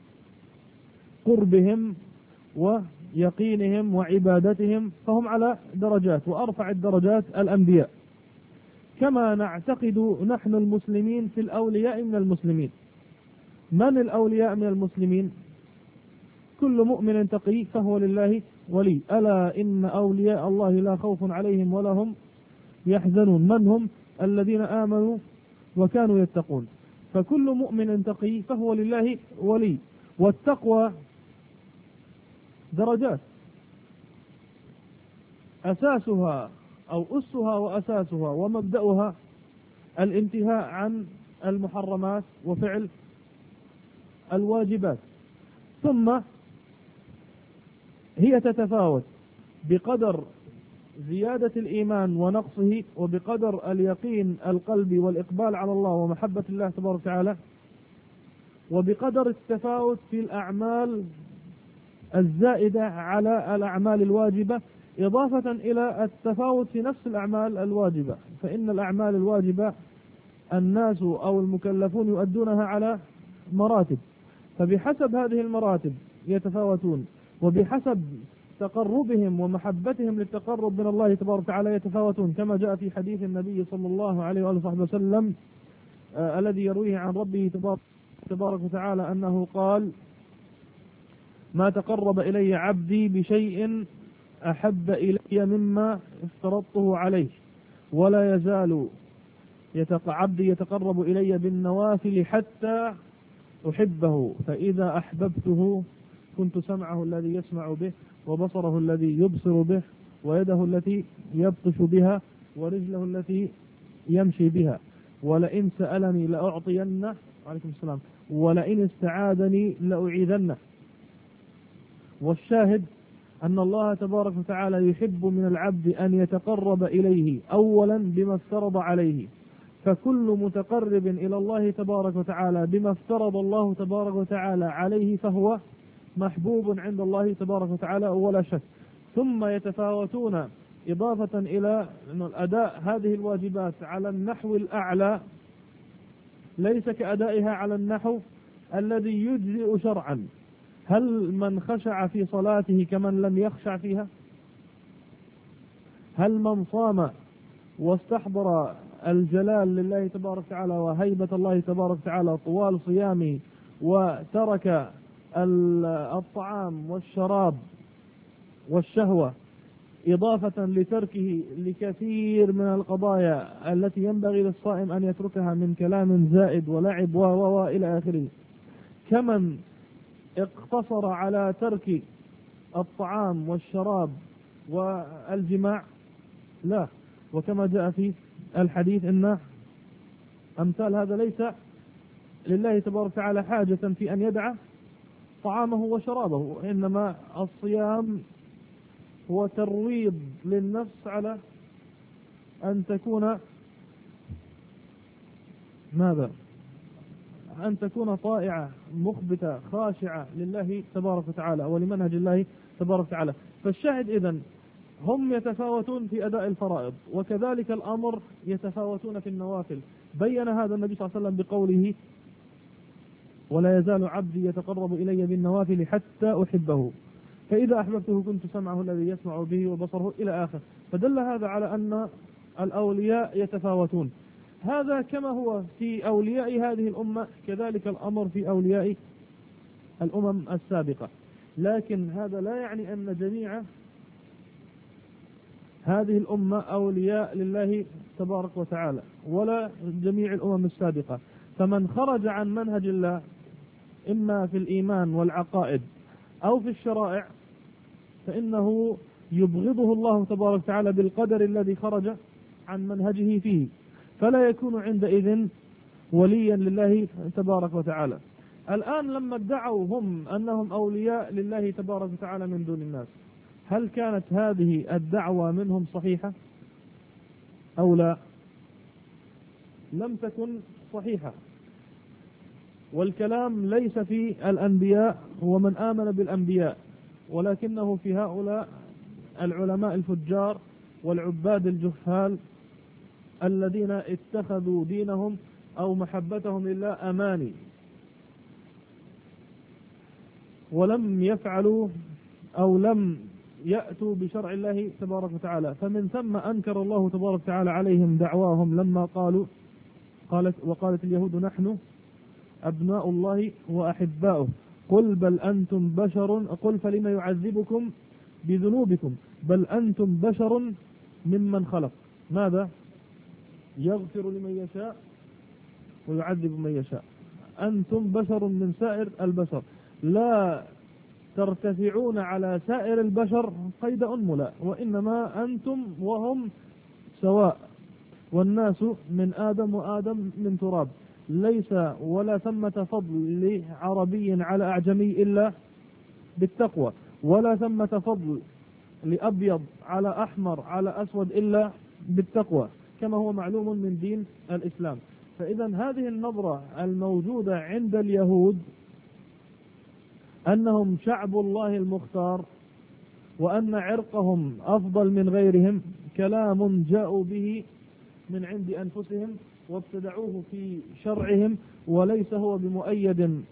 قربهم ويقينهم وعبادتهم، فهم على درجات، وأرفع الدرجات الأنبياء. كما نعتقد نحن المسلمين في الأولياء من المسلمين. من الأولياء من المسلمين؟ كل مؤمن تقي فهو لله ولي. ألا إن أولياء الله لا خوف عليهم ولا هم يحزنون. من هم؟ الذين آمنوا وكانوا يتقون. فكل مؤمن تقي فهو لله ولي. والتقوى درجات، أساسها أو أسها وأساسها ومبدأها الانتهاء عن المحرمات وفعل الواجبات، ثم هي تتفاوت بقدر زيادة الإيمان ونقصه، وبقدر اليقين القلبي والإقبال على الله ومحبة الله تبارك وتعالى، وبقدر التفاوت في الأعمال الزائدة على الأعمال الواجبة إضافة إلى التفاوت في نفس الأعمال الواجبة، فإن الأعمال الواجبة الناس أو المكلفون يؤدونها على مراتب، فبحسب هذه المراتب يتفاوتون، وبحسب تقربهم ومحبتهم للتقرب من الله تبارك وتعالى يتفاوتون، كما جاء في حديث النبي صلى الله عليه وآله وصحبه وسلم الذي يرويه عن ربه تبارك وتعالى أنه قال: ما تقرب إلي عبدي بشيء أحب إلي مما افترضته عليه، ولا يزال عبدي يتقرب إلي بالنوافل حتى أحبه، فإذا أحببته كنت سمعه الذي يسمع به، وبصره الذي يبصر به، ويده التي يبطش بها، ورجله التي يمشي بها، ولئن سألني لأعطينه، عليكم السلام، ولئن استعاذني لأعيذنه. والشاهد أن الله تبارك وتعالى يحب من العبد أن يتقرب إليه أولا بما افترض عليه، فكل متقرب إلى الله تبارك وتعالى بما افترض الله تبارك وتعالى عليه فهو محبوب عند الله تبارك وتعالى ولا شك. ثم يتفاوتون إضافة إلى أن الأداء هذه الواجبات على النحو الأعلى ليس كأدائها على النحو الذي يجزئ شرعا. هل من خشع في صلاته كمن لم يخشع فيها؟ هل من صام واستحضر الجلال لله تبارك وتعالى وهيبة الله تبارك وتعالى طوال صيامه وترك الطعام والشراب والشهوة إضافة لتركه لكثير من القضايا التي ينبغي للصائم أن يتركها من كلام زائد ولعب إلى آخره، كمن اقتصر على ترك الطعام والشراب والجماع؟ لا. وكما جاء في الحديث إن أمثال هذا ليس لله تبارك وتعالى حاجة في أن يدع طعامه وشرابه، إنما الصيام هو ترويض للنفس على أن تكون ماذا؟ أن تكون طائعة مخبتة خاشعة لله تبارك وتعالى ولمنهج الله تبارك وتعالى. فالشاهد إذن هم يتفاوتون في أداء الفرائض، وكذلك الأمر يتفاوتون في النوافل. بين هذا النبي صلى الله عليه وسلم بقوله: ولا يزال عبدي يتقرب إلي بالنوافل حتى أحبه، فإذا أحببته كنت سمعه الذي يسمع به وبصره إلى آخر. فدل هذا على أن الأولياء يتفاوتون. هذا كما هو في أولياء هذه الأمة كذلك الأمر في أولياء الأمم السابقة، لكن هذا لا يعني أن جميع هذه الأمة أولياء لله تبارك وتعالى ولا جميع الأمم السابقة. فمن خرج عن منهج الله إما في الإيمان والعقائد أو في الشرائع فإنه يبغضه الله تبارك وتعالى بالقدر الذي خرج عن منهجه فيه، فلا يكون عندئذ وليا لله تبارك وتعالى. الآن لما ادعوا هم أنهم أولياء لله تبارك وتعالى من دون الناس، هل كانت هذه الدعوة منهم صحيحة أو لا؟ لم تكن صحيحة. والكلام ليس في الأنبياء ومن آمن بالأنبياء، ولكنه في هؤلاء العلماء الفجار والعباد الجهال الذين اتخذوا دينهم أو محبتهم لله أماني ولم يفعلوا أو لم يأتوا بشرع الله تبارك وتعالى. فمن ثم أنكر الله تبارك وتعالى عليهم دعواهم لما وقالت اليهود: نحن أبناء الله وأحباؤه، قل بل أنتم بشر، قل فلم يعذبكم بذنوبكم، بل أنتم بشر ممن خلق. ماذا؟ يغفر لمن يشاء ويعذب من يشاء. أنتم بشر من سائر البشر، لا ترتفعون على سائر البشر قيد أنملة، وإنما أنتم وهم سواء، والناس من آدم وآدم من تراب. ليس ولا ثمة فضل لعربي على أعجمي إلا بالتقوى، ولا ثمة فضل لأبيض على أحمر على أسود إلا بالتقوى، كما هو معلوم من دين الإسلام. فإذا هذه النظرة الموجودة عند اليهود أنهم شعب الله المختار وأن عرقهم أفضل من غيرهم كلام جاءوا به من عند أنفسهم وابتدعوه في شرعهم، وليس هو بمؤيد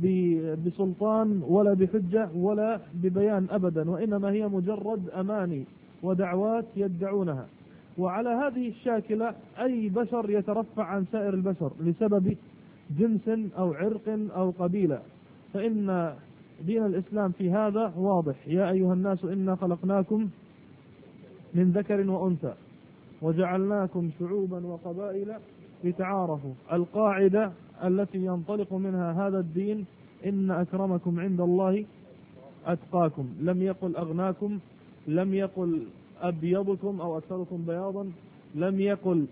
بسلطان ولا بحجة ولا ببيان أبدا، وإنما هي مجرد أماني ودعوات يدعونها. وعلى هذه الشاكلة أي بشر يترفع عن سائر البشر لسبب جنس أو عرق أو قبيلة، فإن دين الإسلام في هذا واضح: يا أيها الناس إنا خلقناكم من ذكر وأنثى وجعلناكم شعوبا وقبائل لتعارفوا. القاعدة التي ينطلق منها هذا الدين: إن أكرمكم عند الله أتقاكم. لم يقل أغناكم، لم يقل أبيضكم أو أكثركم بياضا، لم يقل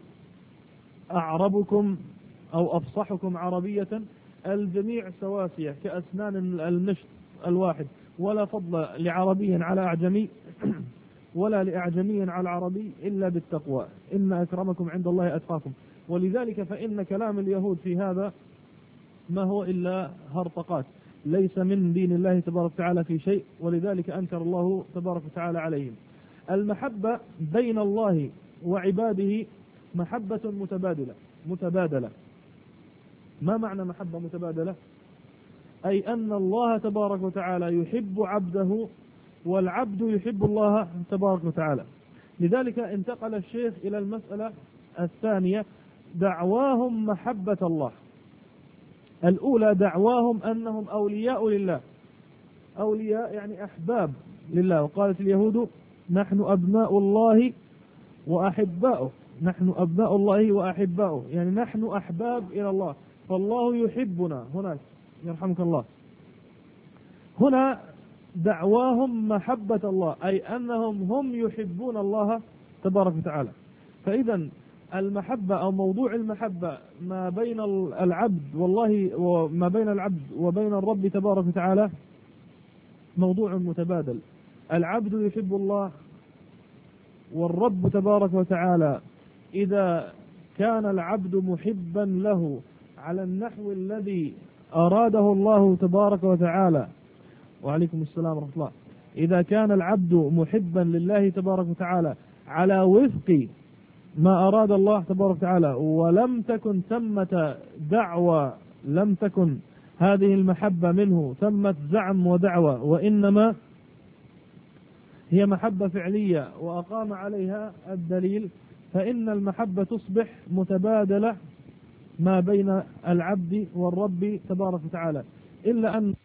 أعربكم أو أفصحكم عربية، الجميع سواسية كأسنان المشط الواحد، ولا فضل لعربي على أعجمي ولا لأعجمي على عربي إلا بالتقوى. إن أكرمكم عند الله أتقاكم. ولذلك فإن كلام اليهود في هذا ما هو إلا هرطقات، ليس من دين الله تبارك وتعالى في شيء، ولذلك أنكر الله تبارك وتعالى عليهم. المحبة بين الله وعباده محبة متبادلة. ما معنى محبة متبادلة؟ أي أن الله تبارك وتعالى يحب عبده والعبد يحب الله تبارك وتعالى. لذلك انتقل الشيخ إلى المسألة الثانية: دعواهم محبة الله. الأولى دعواهم أنهم أولياء لله، أولياء يعني أحباب لله. وقالت اليهود نحن أبناء الله وأحباؤه، نحن أبناء الله وأحباؤه، يعني نحن أحباب إلى الله، فالله يحبنا. هناك يرحمك الله، هنا دعواهم محبة الله، أي أنهم هم يحبون الله تبارك وتعالى. فإذا المحبة أو موضوع المحبة ما بين العبد والله، وما بين العبد وبين الرب تبارك وتعالى موضوع متبادل. العبد يحب الله والرب تبارك وتعالى إذا كان العبد محبا له على النحو الذي أراده الله تبارك وتعالى. وعليكم السلام ورحمة الله. إذا كان العبد محبا لله تبارك وتعالى على وفق ما أراد الله تبارك وتعالى، ولم تكن ثمة دعوة، لم تكن هذه المحبة منه ثمة زعم ودعوة، وإنما هي محبة فعلية وأقام عليها الدليل، فإن المحبة تصبح متبادلة ما بين العبد والرب تبارك وتعالى. إلا أن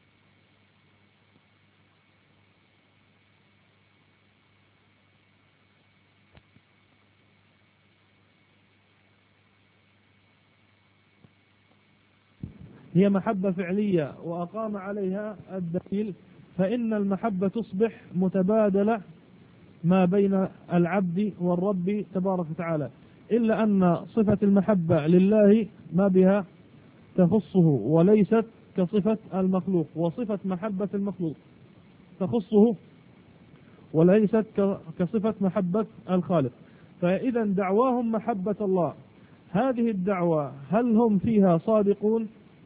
هي محبة فعلية وأقام عليها الدليل، فإن المحبة تصبح متبادلة ما بين العبد والرب تبارك وتعالى. إلا أن صفة المحبة لله ما بها تخصه وليست كصفة المخلوق، وصفة محبة المخلوق تخصه وليست كصفة محبة الخالق. فإذا دعواهم محبة الله، هذه الدعوة هل هم فيها صادقون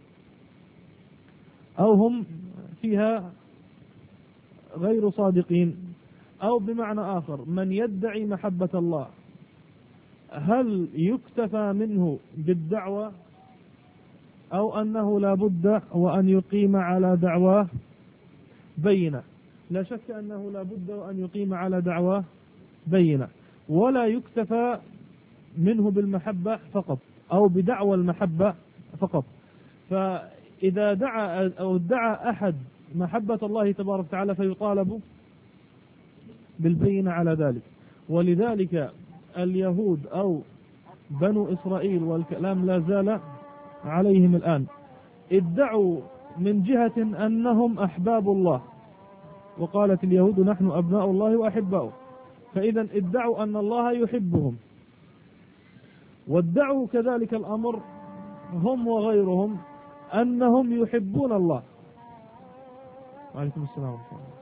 أو هم فيها غير صادقين؟ أو بمعنى آخر، من يدعي محبة الله هل يكتفى منه بالدعوة أو أنه لا بد وأن يقيم على دعواه بينة؟ لا شك أنه لا بد وأن يقيم على دعواه بينة، ولا يكتفى منه بالمحبة فقط أو بدعوى المحبة فقط. فإذا دعا أو ادعى أحد محبة الله تبارك وتعالى فيطالب بالبينة على ذلك. ولذلك اليهود أو بنو إسرائيل، والكلام لا زال عليهم الآن، ادعوا من جهة أنهم أحباب الله، وقالت اليهود نحن أبناء الله وأحباؤه، فإذا ادعوا أن الله يحبهم، وادعوا كذلك الأمر هم وغيرهم أنهم يحبون الله. وعليكم السلام ورحمة الله.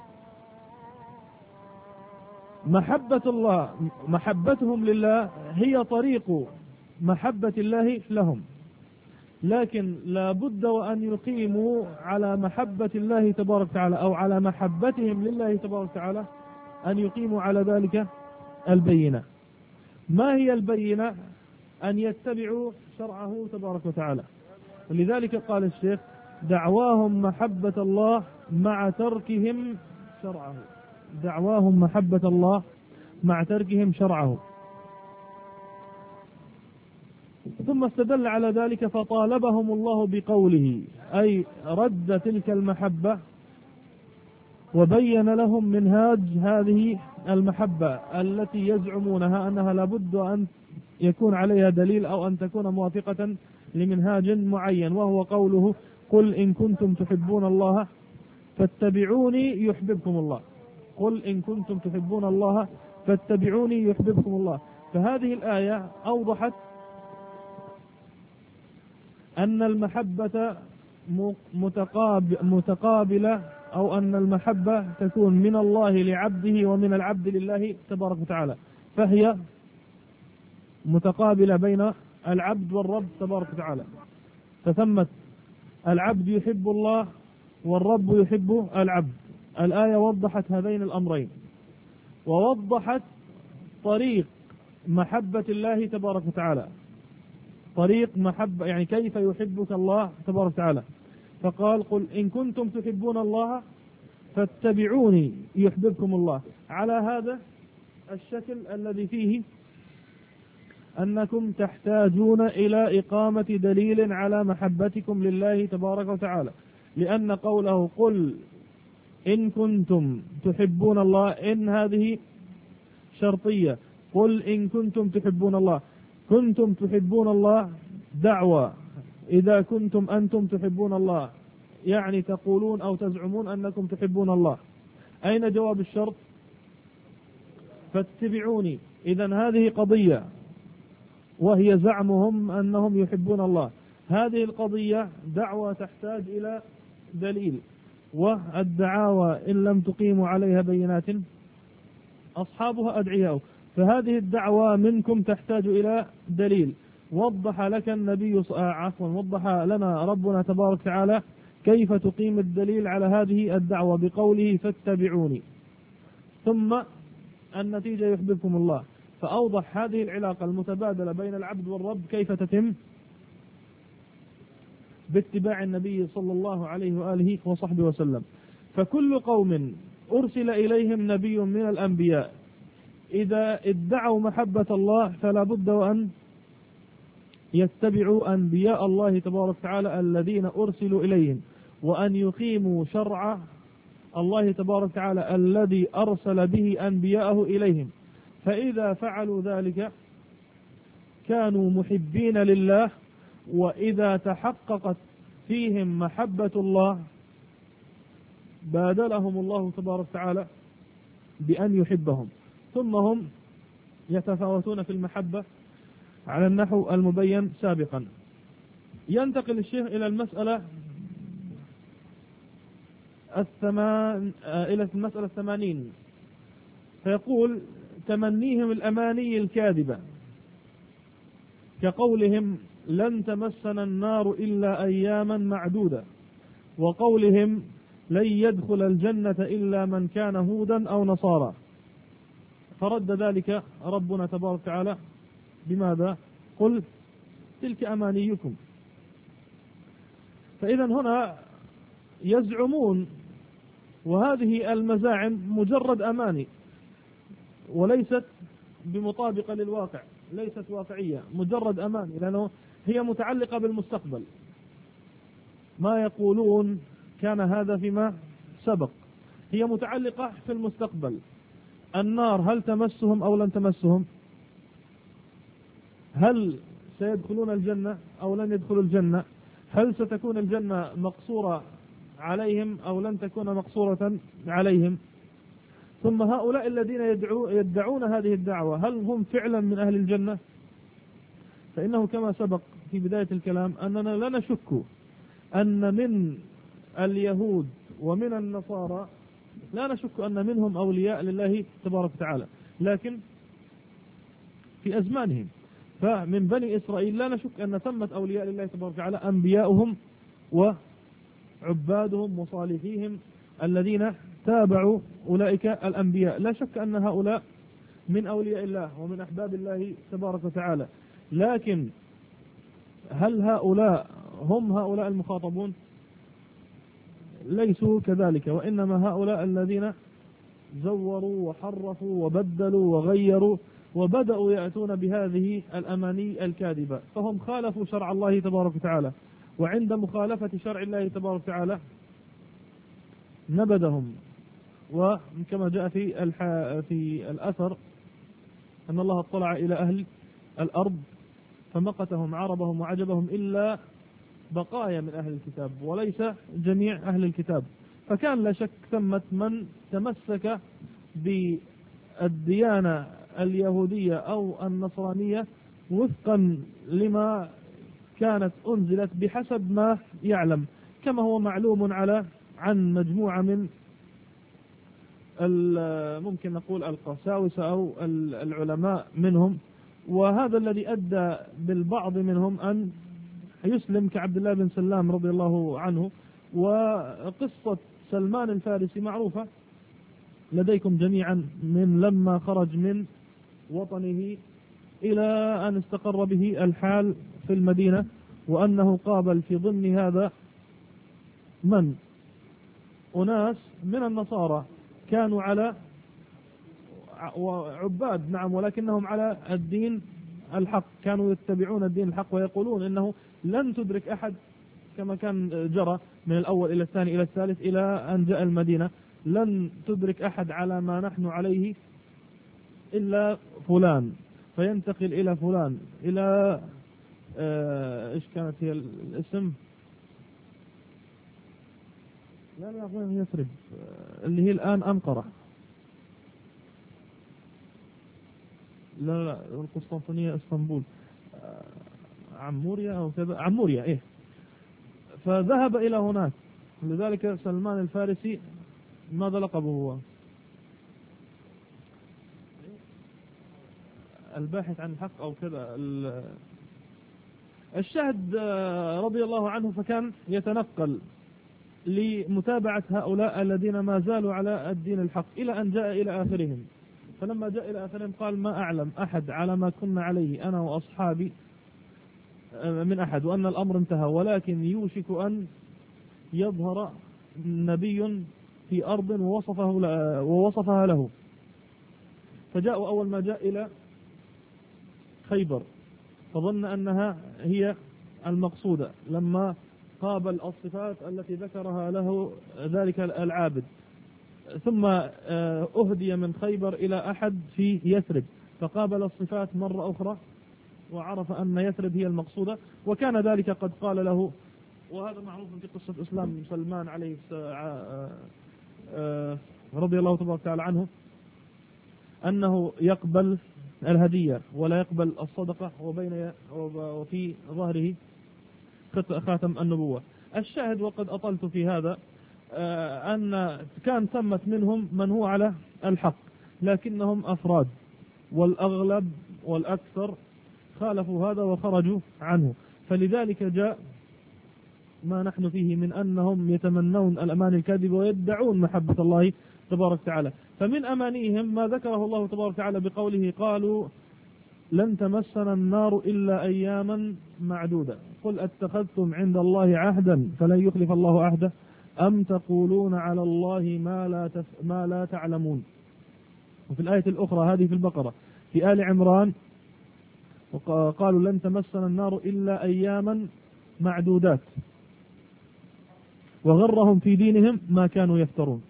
محبة الله، محبتهم لله هي طريق محبة الله لهم. لكن لا بد وأن يقيموا على محبة الله تبارك وتعالى أو على محبتهم لله تبارك وتعالى أن يقيموا على ذلك البينة. ما هي البينة؟ أن يتبعوا شرعه تبارك وتعالى. ولذلك قال الشيخ: دعواهم محبة الله مع تركهم شرعه. دعواهم محبة الله مع تركهم شرعه. ثم استدل على ذلك فطالبهم الله بقوله، أي رد تلك المحبة وبين لهم منهاج هذه المحبة التي يزعمونها أنها لابد أن يكون عليها دليل أو أن تكون موافقة لمنهاج معين، وهو قوله: قل إن كنتم تحبون الله فاتبعوني يحببكم الله. قل إن كنتم تحبون الله فاتبعوني يحببكم الله. فهذه الآية أوضحت أن المحبة متقابلة، أو أن المحبة تكون من الله لعبده ومن العبد لله تبارك وتعالى، فهي متقابلة بين العبد والرب تبارك وتعالى. فثمت العبد يحب الله والرب يحب العبد. الآية وضحت هذين الأمرين، ووضحت طريق محبة الله تبارك وتعالى، طريق محبة يعني كيف يحبك الله تبارك وتعالى. فقال: قل إن كنتم تحبون الله فاتبعوني يحببكم الله، على هذا الشكل الذي فيه أنكم تحتاجون إلى إقامة دليل على محبتكم لله تبارك وتعالى، لأن قوله قل إن كنتم تحبون الله، إن هذه شرطية. قل إن كنتم تحبون الله، كنتم تحبون الله دعوة. إذا كنتم أنتم تحبون الله يعني تقولون أو تزعمون أنكم تحبون الله. أين جواب الشرط؟ فاتبعوني. إذن هذه قضية، وهي زعمهم أنهم يحبون الله. هذه القضية دعوة تحتاج إلى دليل، والدعاوى إن لم تقيموا عليها بينات أصحابها أدعياء. فهذه الدعوة منكم تحتاج إلى دليل. وضح لك النبي وضح لنا ربنا تبارك وتعالى كيف تقيم الدليل على هذه الدعوة بقوله فاتبعوني، ثم النتيجة يحببكم الله. فأوضح هذه العلاقة المتبادلة بين العبد والرب كيف تتم باتباع النبي صلى الله عليه وآله وصحبه وسلم. فكل قوم أرسل إليهم نبي من الأنبياء إذا ادعوا محبة الله فلا بد وأن يتبعوا أنبياء الله تبارك وتعالى الذين أرسلوا إليهم، وأن يقيموا شرع الله تبارك وتعالى الذي أرسل به أنبياءه إليهم. فإذا فعلوا ذلك كانوا محبين لله، وإذا تحققت فيهم محبة الله بادلهم الله تبارك وتعالى بأن يحبهم. ثم هم يتفاوتون في المحبة على النحو المبين سابقا. ينتقل الشيخ إلى المسألة إلى المسألة 80، فيقول: تمنيهم الأماني الكاذبة كقولهم لن تمسنا النار إلا أياما معدودة، وقولهم لن يدخل الجنة إلا من كان هودا أو نصارى. فرد ذلك ربنا تبارك وتعالى بماذا؟ قل تلك أمانيكم. فإذا هنا يزعمون، وهذه المزاعم مجرد أماني وليست بمطابقة للواقع، ليست واقعية، مجرد أماني، لأنه هي متعلقة بالمستقبل. ما يقولون كان هذا فيما سبق، هي متعلقة في المستقبل. النار هل تمسهم أو لن تمسهم؟ هل سيدخلون الجنة أو لن يدخلوا الجنة؟ هل ستكون الجنة مقصورة عليهم أو لن تكون مقصورة عليهم؟ ثم هؤلاء الذين يدعون هذه الدعوة هل هم فعلا من أهل الجنة؟ فإنه كما سبق في بداية الكلام أننا لا نشك أن من اليهود ومن النصارى لا نشك أن منهم أولياء لله تبارك وتعالى، لكن في أزمانهم. فمن بني إسرائيل لا نشك أن ثمة أولياء لله تبارك وتعالى أنبياؤهم وعبادهم وصالحيهم الذين تابعوا أولئك الأنبياء، لا شك أن هؤلاء من أولياء الله ومن أحباب الله تبارك وتعالى. لكن هل هؤلاء هم هؤلاء المخاطبون؟ ليسوا كذلك، وإنما هؤلاء الذين زوروا وحرفوا وبدلوا وغيروا وبدأوا يأتون بهذه الأماني الكاذبة، فهم خالفوا شرع الله تبارك وتعالى، وعند مخالفة شرع الله تبارك وتعالى نبذهم. وكما جاء في الأثر أن الله اطلع إلى أهل الأرض فمقتهم عربهم وعجبهم إلا بقايا من أهل الكتاب وليس جميع أهل الكتاب. فكان لا شك ثمة من تمسك بالديانة اليهودية أو النصرانية وفقا لما كانت أنزلت بحسب ما يعلم، كما هو معلوم عن مجموعة من ممكن نقول القساوسة أو العلماء منهم، وهذا الذي أدى بالبعض منهم أن يسلم كعبد الله بن سلام رضي الله عنه. وقصة سلمان الفارسي معروفة لديكم جميعا، من لما خرج من وطنه إلى أن استقر به الحال في المدينة، وأنه قابل في ضمن هذا من أناس من النصارى كانوا على وعباد نعم، ولكنهم على الدين الحق، كانوا يتبعون الدين الحق ويقولون إنه لن تدرك أحد كما كان جرى من الأول إلى الثاني إلى الثالث إلى أن جاء المدينة، لن تدرك أحد على ما نحن عليه إلا فلان، فينتقل إلى فلان إلى إيش كانت هي الاسم؟ لا أظن يثرب، اللي هي الآن أنقرة. لا القسطنطينية اسطنبول، عموريا أو كذا، عموريا إيه. فذهب إلى هناك، لذلك سلمان الفارسي ماذا لقبه هو؟ الباحث عن الحق أو كذا. الشاهد رضي الله عنه فكان يتنقل لمتابعة هؤلاء الذين ما زالوا على الدين الحق إلى أن جاء إلى آخرهم. فلما جاء إلى آخرهم قال ما أعلم أحد على ما كنا عليه أنا وأصحابي من أحد، وأن الأمر انتهى، ولكن يوشك أن يظهر نبي في أرض ووصفها له. فجاءوا أول ما جاء إلى خيبر فظن أنها هي المقصودة، لما قابل الصفات التي ذكرها له ذلك العابد، ثم أهدي من خيبر إلى أحد في يثرب فقابل الصفات مرة أخرى وعرف أن يثرب هي المقصودة، وكان ذلك قد قال له. وهذا معروف في قصة إسلام سلمان عليه رضي الله تبارك وتعالى عنه، أنه يقبل الهدية ولا يقبل الصدقة، وفي ظهره خاتم النبوة. الشاهد وقد أطلت في هذا أن كان ثمة منهم من هو على الحق، لكنهم أفراد، والأغلب والأكثر خالفوا هذا وخرجوا عنه. فلذلك جاء ما نحن فيه من أنهم يتمنون الأمان الكاذب ويدعون محبة الله تبارك وتعالى. فمن أمانيهم ما ذكره الله تبارك وتعالى بقوله قالوا لن تمسنا النار إلا أياما معدودة قل أتخذتم عند الله عهدا فلن يخلف الله عهده أم تقولون على الله ما لا تعلمون. وفي الآية الأخرى هذه في البقرة في آل عمران قالوا لن تمسنا النار إلا أياما معدودات وغرهم في دينهم ما كانوا يفترون.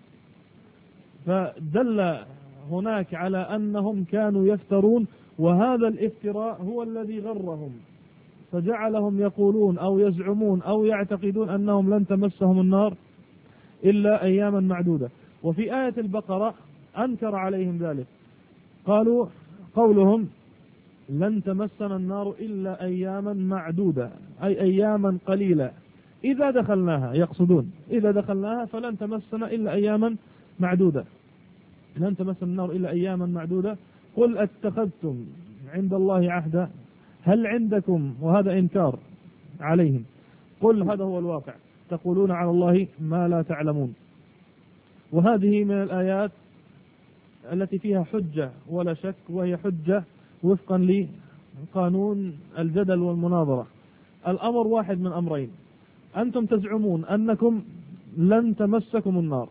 فدل هناك على أنهم كانوا يفترون، وهذا الافتراء هو الذي غرهم فجعلهم يقولون أو يزعمون أو يعتقدون أنهم لن تمسهم النار إلا أياما معدودة. وفي آية البقرة أنكر عليهم ذلك، قالوا قولهم لن تمسنا النار إلا أياما معدودة أي أياما قليلة إذا دخلناها، يقصدون إذا دخلناها فلن تمسنا إلا أياما معدودة، لن تمسنا النار إلا أياما معدودة قل أتخذتم عند الله عهدا هل عندكم، وهذا إنكار عليهم، قل هذا هو الواقع، تقولون على الله ما لا تعلمون. وهذه من الآيات التي فيها حجة ولا شك، وهي حجة وفقا لقانون الجدل والمناظرة. الأمر واحد من أمرين: أنتم تزعمون أنكم لن تمسكم النار،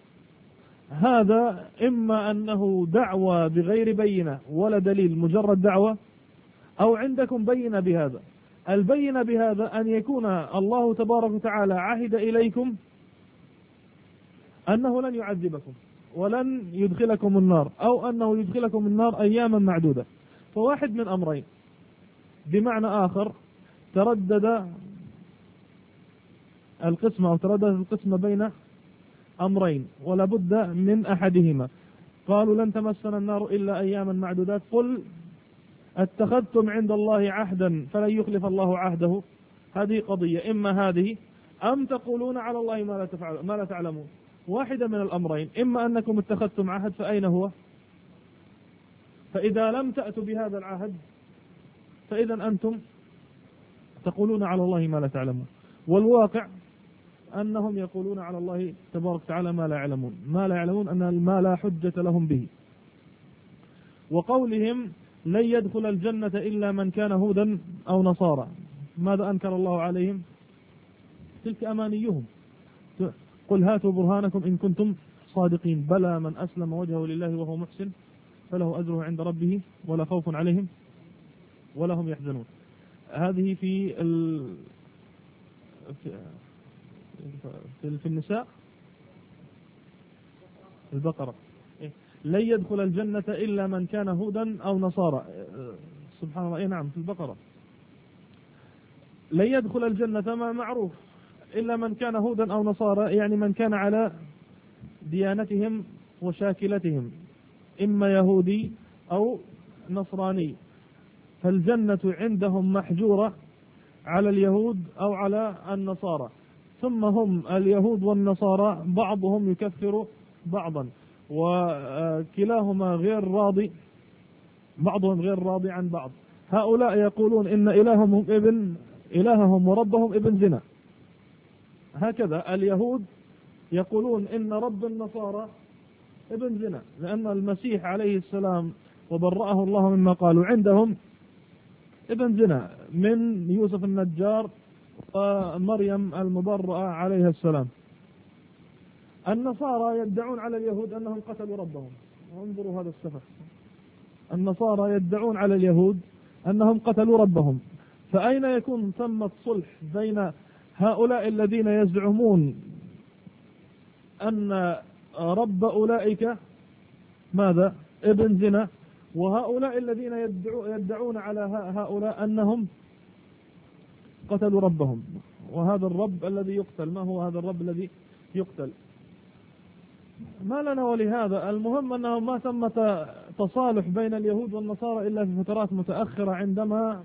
هذا إما أنه دعوة بغير بينة ولا دليل، مجرد دعوة، أو عندكم بينة بهذا. البينة بهذا أن يكون الله تبارك وتعالى عهد إليكم أنه لن يعذبكم ولن يدخلكم النار، أو أنه يدخلكم النار أياما معدودة. فواحد من أمرين. بمعنى آخر، ترددت القسمة بين أمرين ولا بد من أحدهما. قالوا لن تمسنا النار إلا أياما معدودات، قل اتخذتم عند الله عهدا فلن يخلف الله عهده. هذه قضية، إما هذه أم تقولون على الله ما لا تعلمون. واحدة من الأمرين: إما أنكم اتخذتم عهد فأين هو؟ فإذا لم تأتوا بهذا العهد فإذا أنتم تقولون على الله ما لا تعلمون. والواقع أنهم يقولون على الله تبارك وتعالى ما لا يعلمون، ما لا يعلمون أن ما لا حجة لهم به. وقولهم لن يدخل الجنة إلا من كان هودا أو نصارى، ماذا أنكر الله عليهم؟ تلك أمانيهم. قل هاتوا برهانكم إن كنتم صادقين، بلى من أسلم وجهه لله وهو محسن فله أجره عند ربه ولا خوف عليهم ولا هم يحزنون. هذه في النساء، البقرة. لن يدخل الجنة إلا من كان هودا أو نصارى، سبحان الله. نعم في البقرة. لن يدخل الجنة ما معروف إلا من كان هودا أو نصارى، يعني من كان على ديانتهم وشاكلتهم، إما يهودي أو نصراني. فالجنة عندهم محجورة على اليهود أو على النصارى. ثم هم اليهود والنصارى بعضهم يكفر بعضا، وكلاهما غير راضي، بعضهم غير راضي عن بعض. هؤلاء يقولون إن إلههم وربهم ابن زنا. هكذا اليهود يقولون إن رب النصارى ابن زنا، لأن المسيح عليه السلام وبرأه الله مما قالوا عندهم ابن زنا من يوسف النجار ومريم المبرأة عليها السلام. النصارى يدعون على اليهود أنهم قتلوا ربهم. انظروا هذا السفه. النصارى يدعون على اليهود أنهم قتلوا ربهم. فأين يكون ثمة صلح بين هؤلاء الذين يزعمون أن رب أولئك ماذا؟ ابن زنا، وهؤلاء الذين يدعون على هؤلاء أنهم قتلوا ربهم؟ وهذا الرب الذي يقتل، ما هو هذا الرب الذي يقتل؟ ما لنا ولهذا. المهم أنه ما ثمة تصالح بين اليهود والنصارى إلا في فترات متأخرة، عندما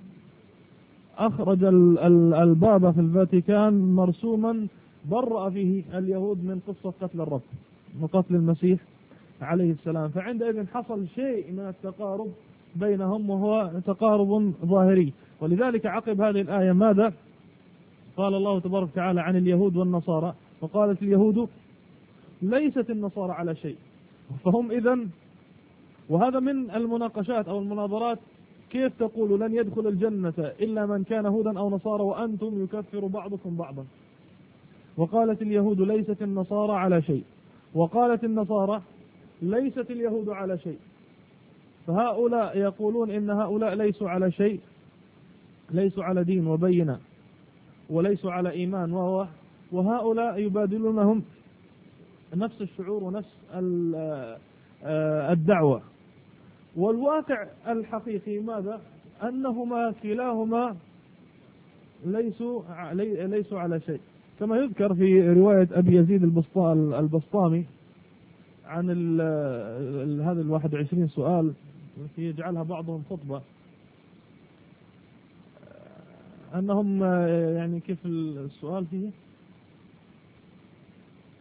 أخرج البابا في الفاتيكان مرسوما برأ فيه اليهود من قصة قتل الرب وقتل المسيح عليه السلام. فعندئذ حصل شيء من التقارب بينهم، وهو تقارب ظاهري. ولذلك عقب هذه الآية ماذا قال الله تبارك وتعالى عن اليهود والنصارى؟ وقالت اليهود ليست النصارى على شيء. فهم إذن، وهذا من المناقشات أو المناظرات، كيف تقول لن يدخل الجنة إلا من كان هودا أو نصارى وأنتم يكفر بعضكم بعضا؟ وقالت اليهود ليست النصارى على شيء، وقالت النصارى ليست اليهود على شيء. فهؤلاء يقولون إن هؤلاء ليسوا على شيء، ليسوا على دين وبينة، وليسوا على إيمان، وهؤلاء يبادلونهم نفس الشعور ونفس الدعوة. والواقع الحقيقي ماذا؟ أنهما كلاهما ليسوا على شيء، كما يذكر في رواية أبي يزيد البسطامي عن هذا 21 سؤال التي يجعلها بعضهم خطبة، أنهم يعني كيف السؤال فيه؟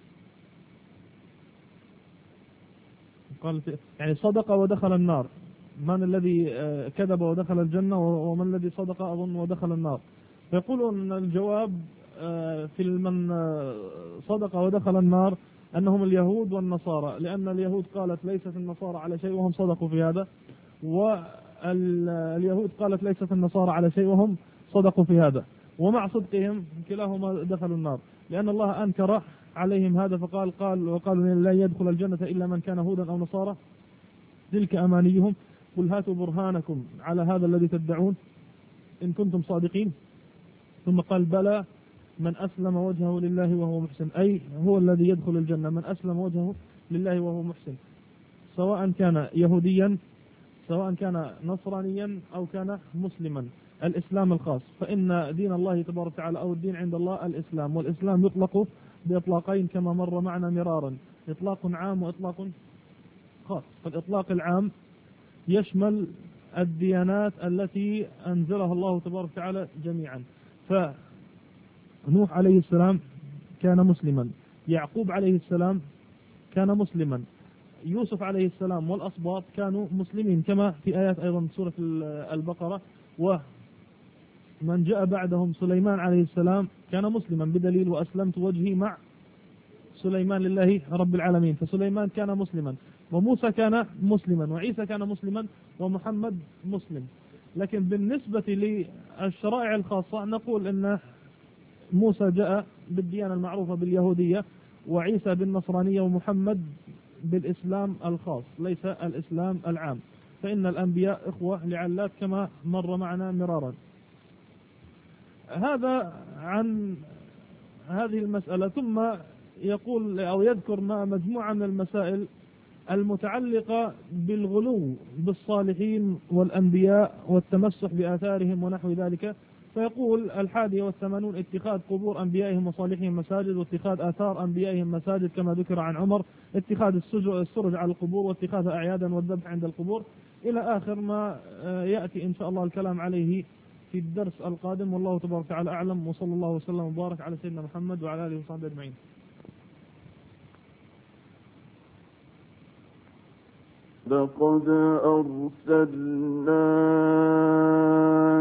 قال يعني صدق ودخل النار، من الذي كذب ودخل الجنة ومن الذي صدق أظن ودخل النار. فيقولون أن الجواب في من صدق ودخل النار أنهم اليهود والنصارى، لأن اليهود قالت ليست النصارى على شيء وهم صدقوا في هذا، واليهود قالت ليست النصارى على شيء وهم صدقوا في هذا، ومع صدقهم كلاهما دخلوا النار، لأن الله أنكر عليهم هذا فقال وقالوا لا يدخل الجنة إلا من كان هودا أو نصارى تلك أمانيهم قل هاتوا برهانكم على هذا الذي تدعون إن كنتم صادقين. ثم قال بلى من أسلم وجهه لله وهو محسن، أي هو الذي يدخل الجنة من أسلم وجهه لله وهو محسن، سواء كان يهوديا سواء كان نصرانيا أو كان مسلما، الإسلام الخاص. فإن دين الله تبارك وتعالى أو الدين عند الله الإسلام، والإسلام يطلق بإطلاقين كما مر معنا مرارا، إطلاق عام وإطلاق خاص. فالإطلاق العام يشمل الديانات التي أنزلها الله تبارك وتعالى جميعا. فنوح عليه السلام كان مسلما، يعقوب عليه السلام كان مسلما، يوسف عليه السلام والأصباط كانوا مسلمين كما في آيات أيضا سورة البقرة. ومن جاء بعدهم سليمان عليه السلام كان مسلما بدليل وأسلمت وجهي مع سليمان لله رب العالمين، فسليمان كان مسلما، وموسى كان مسلما، وعيسى كان مسلما، ومحمد مسلم. لكن بالنسبة للشرائع الخاصة نقول أن موسى جاء بالديانة المعروفة باليهودية، وعيسى بالنصرانية، ومحمد بالإسلام الخاص ليس الإسلام العام. فإن الأنبياء إخوة لعلات كما مر معنا مرارا. هذا عن هذه المسألة. ثم يقول أو يذكر مجموعة من المسائل المتعلقة بالغلو بالصالحين والأنبياء والتمسح بآثارهم ونحو ذلك. فيقول 81 اتخاذ قبور أنبيائهم وصالحهم مساجد، واتخاذ آثار أنبيائهم مساجد كما ذكر عن عمر، اتخاذ السرج على القبور، واتخاذ أعيادا والذبح عند القبور، إلى آخر ما يأتي إن شاء الله الكلام عليه في الدرس القادم. والله تبارك وتعالى أعلم، وصلى الله وسلم وبارك على سيدنا محمد وعلى آله وصحبه أجمعين. لقد أرسلنا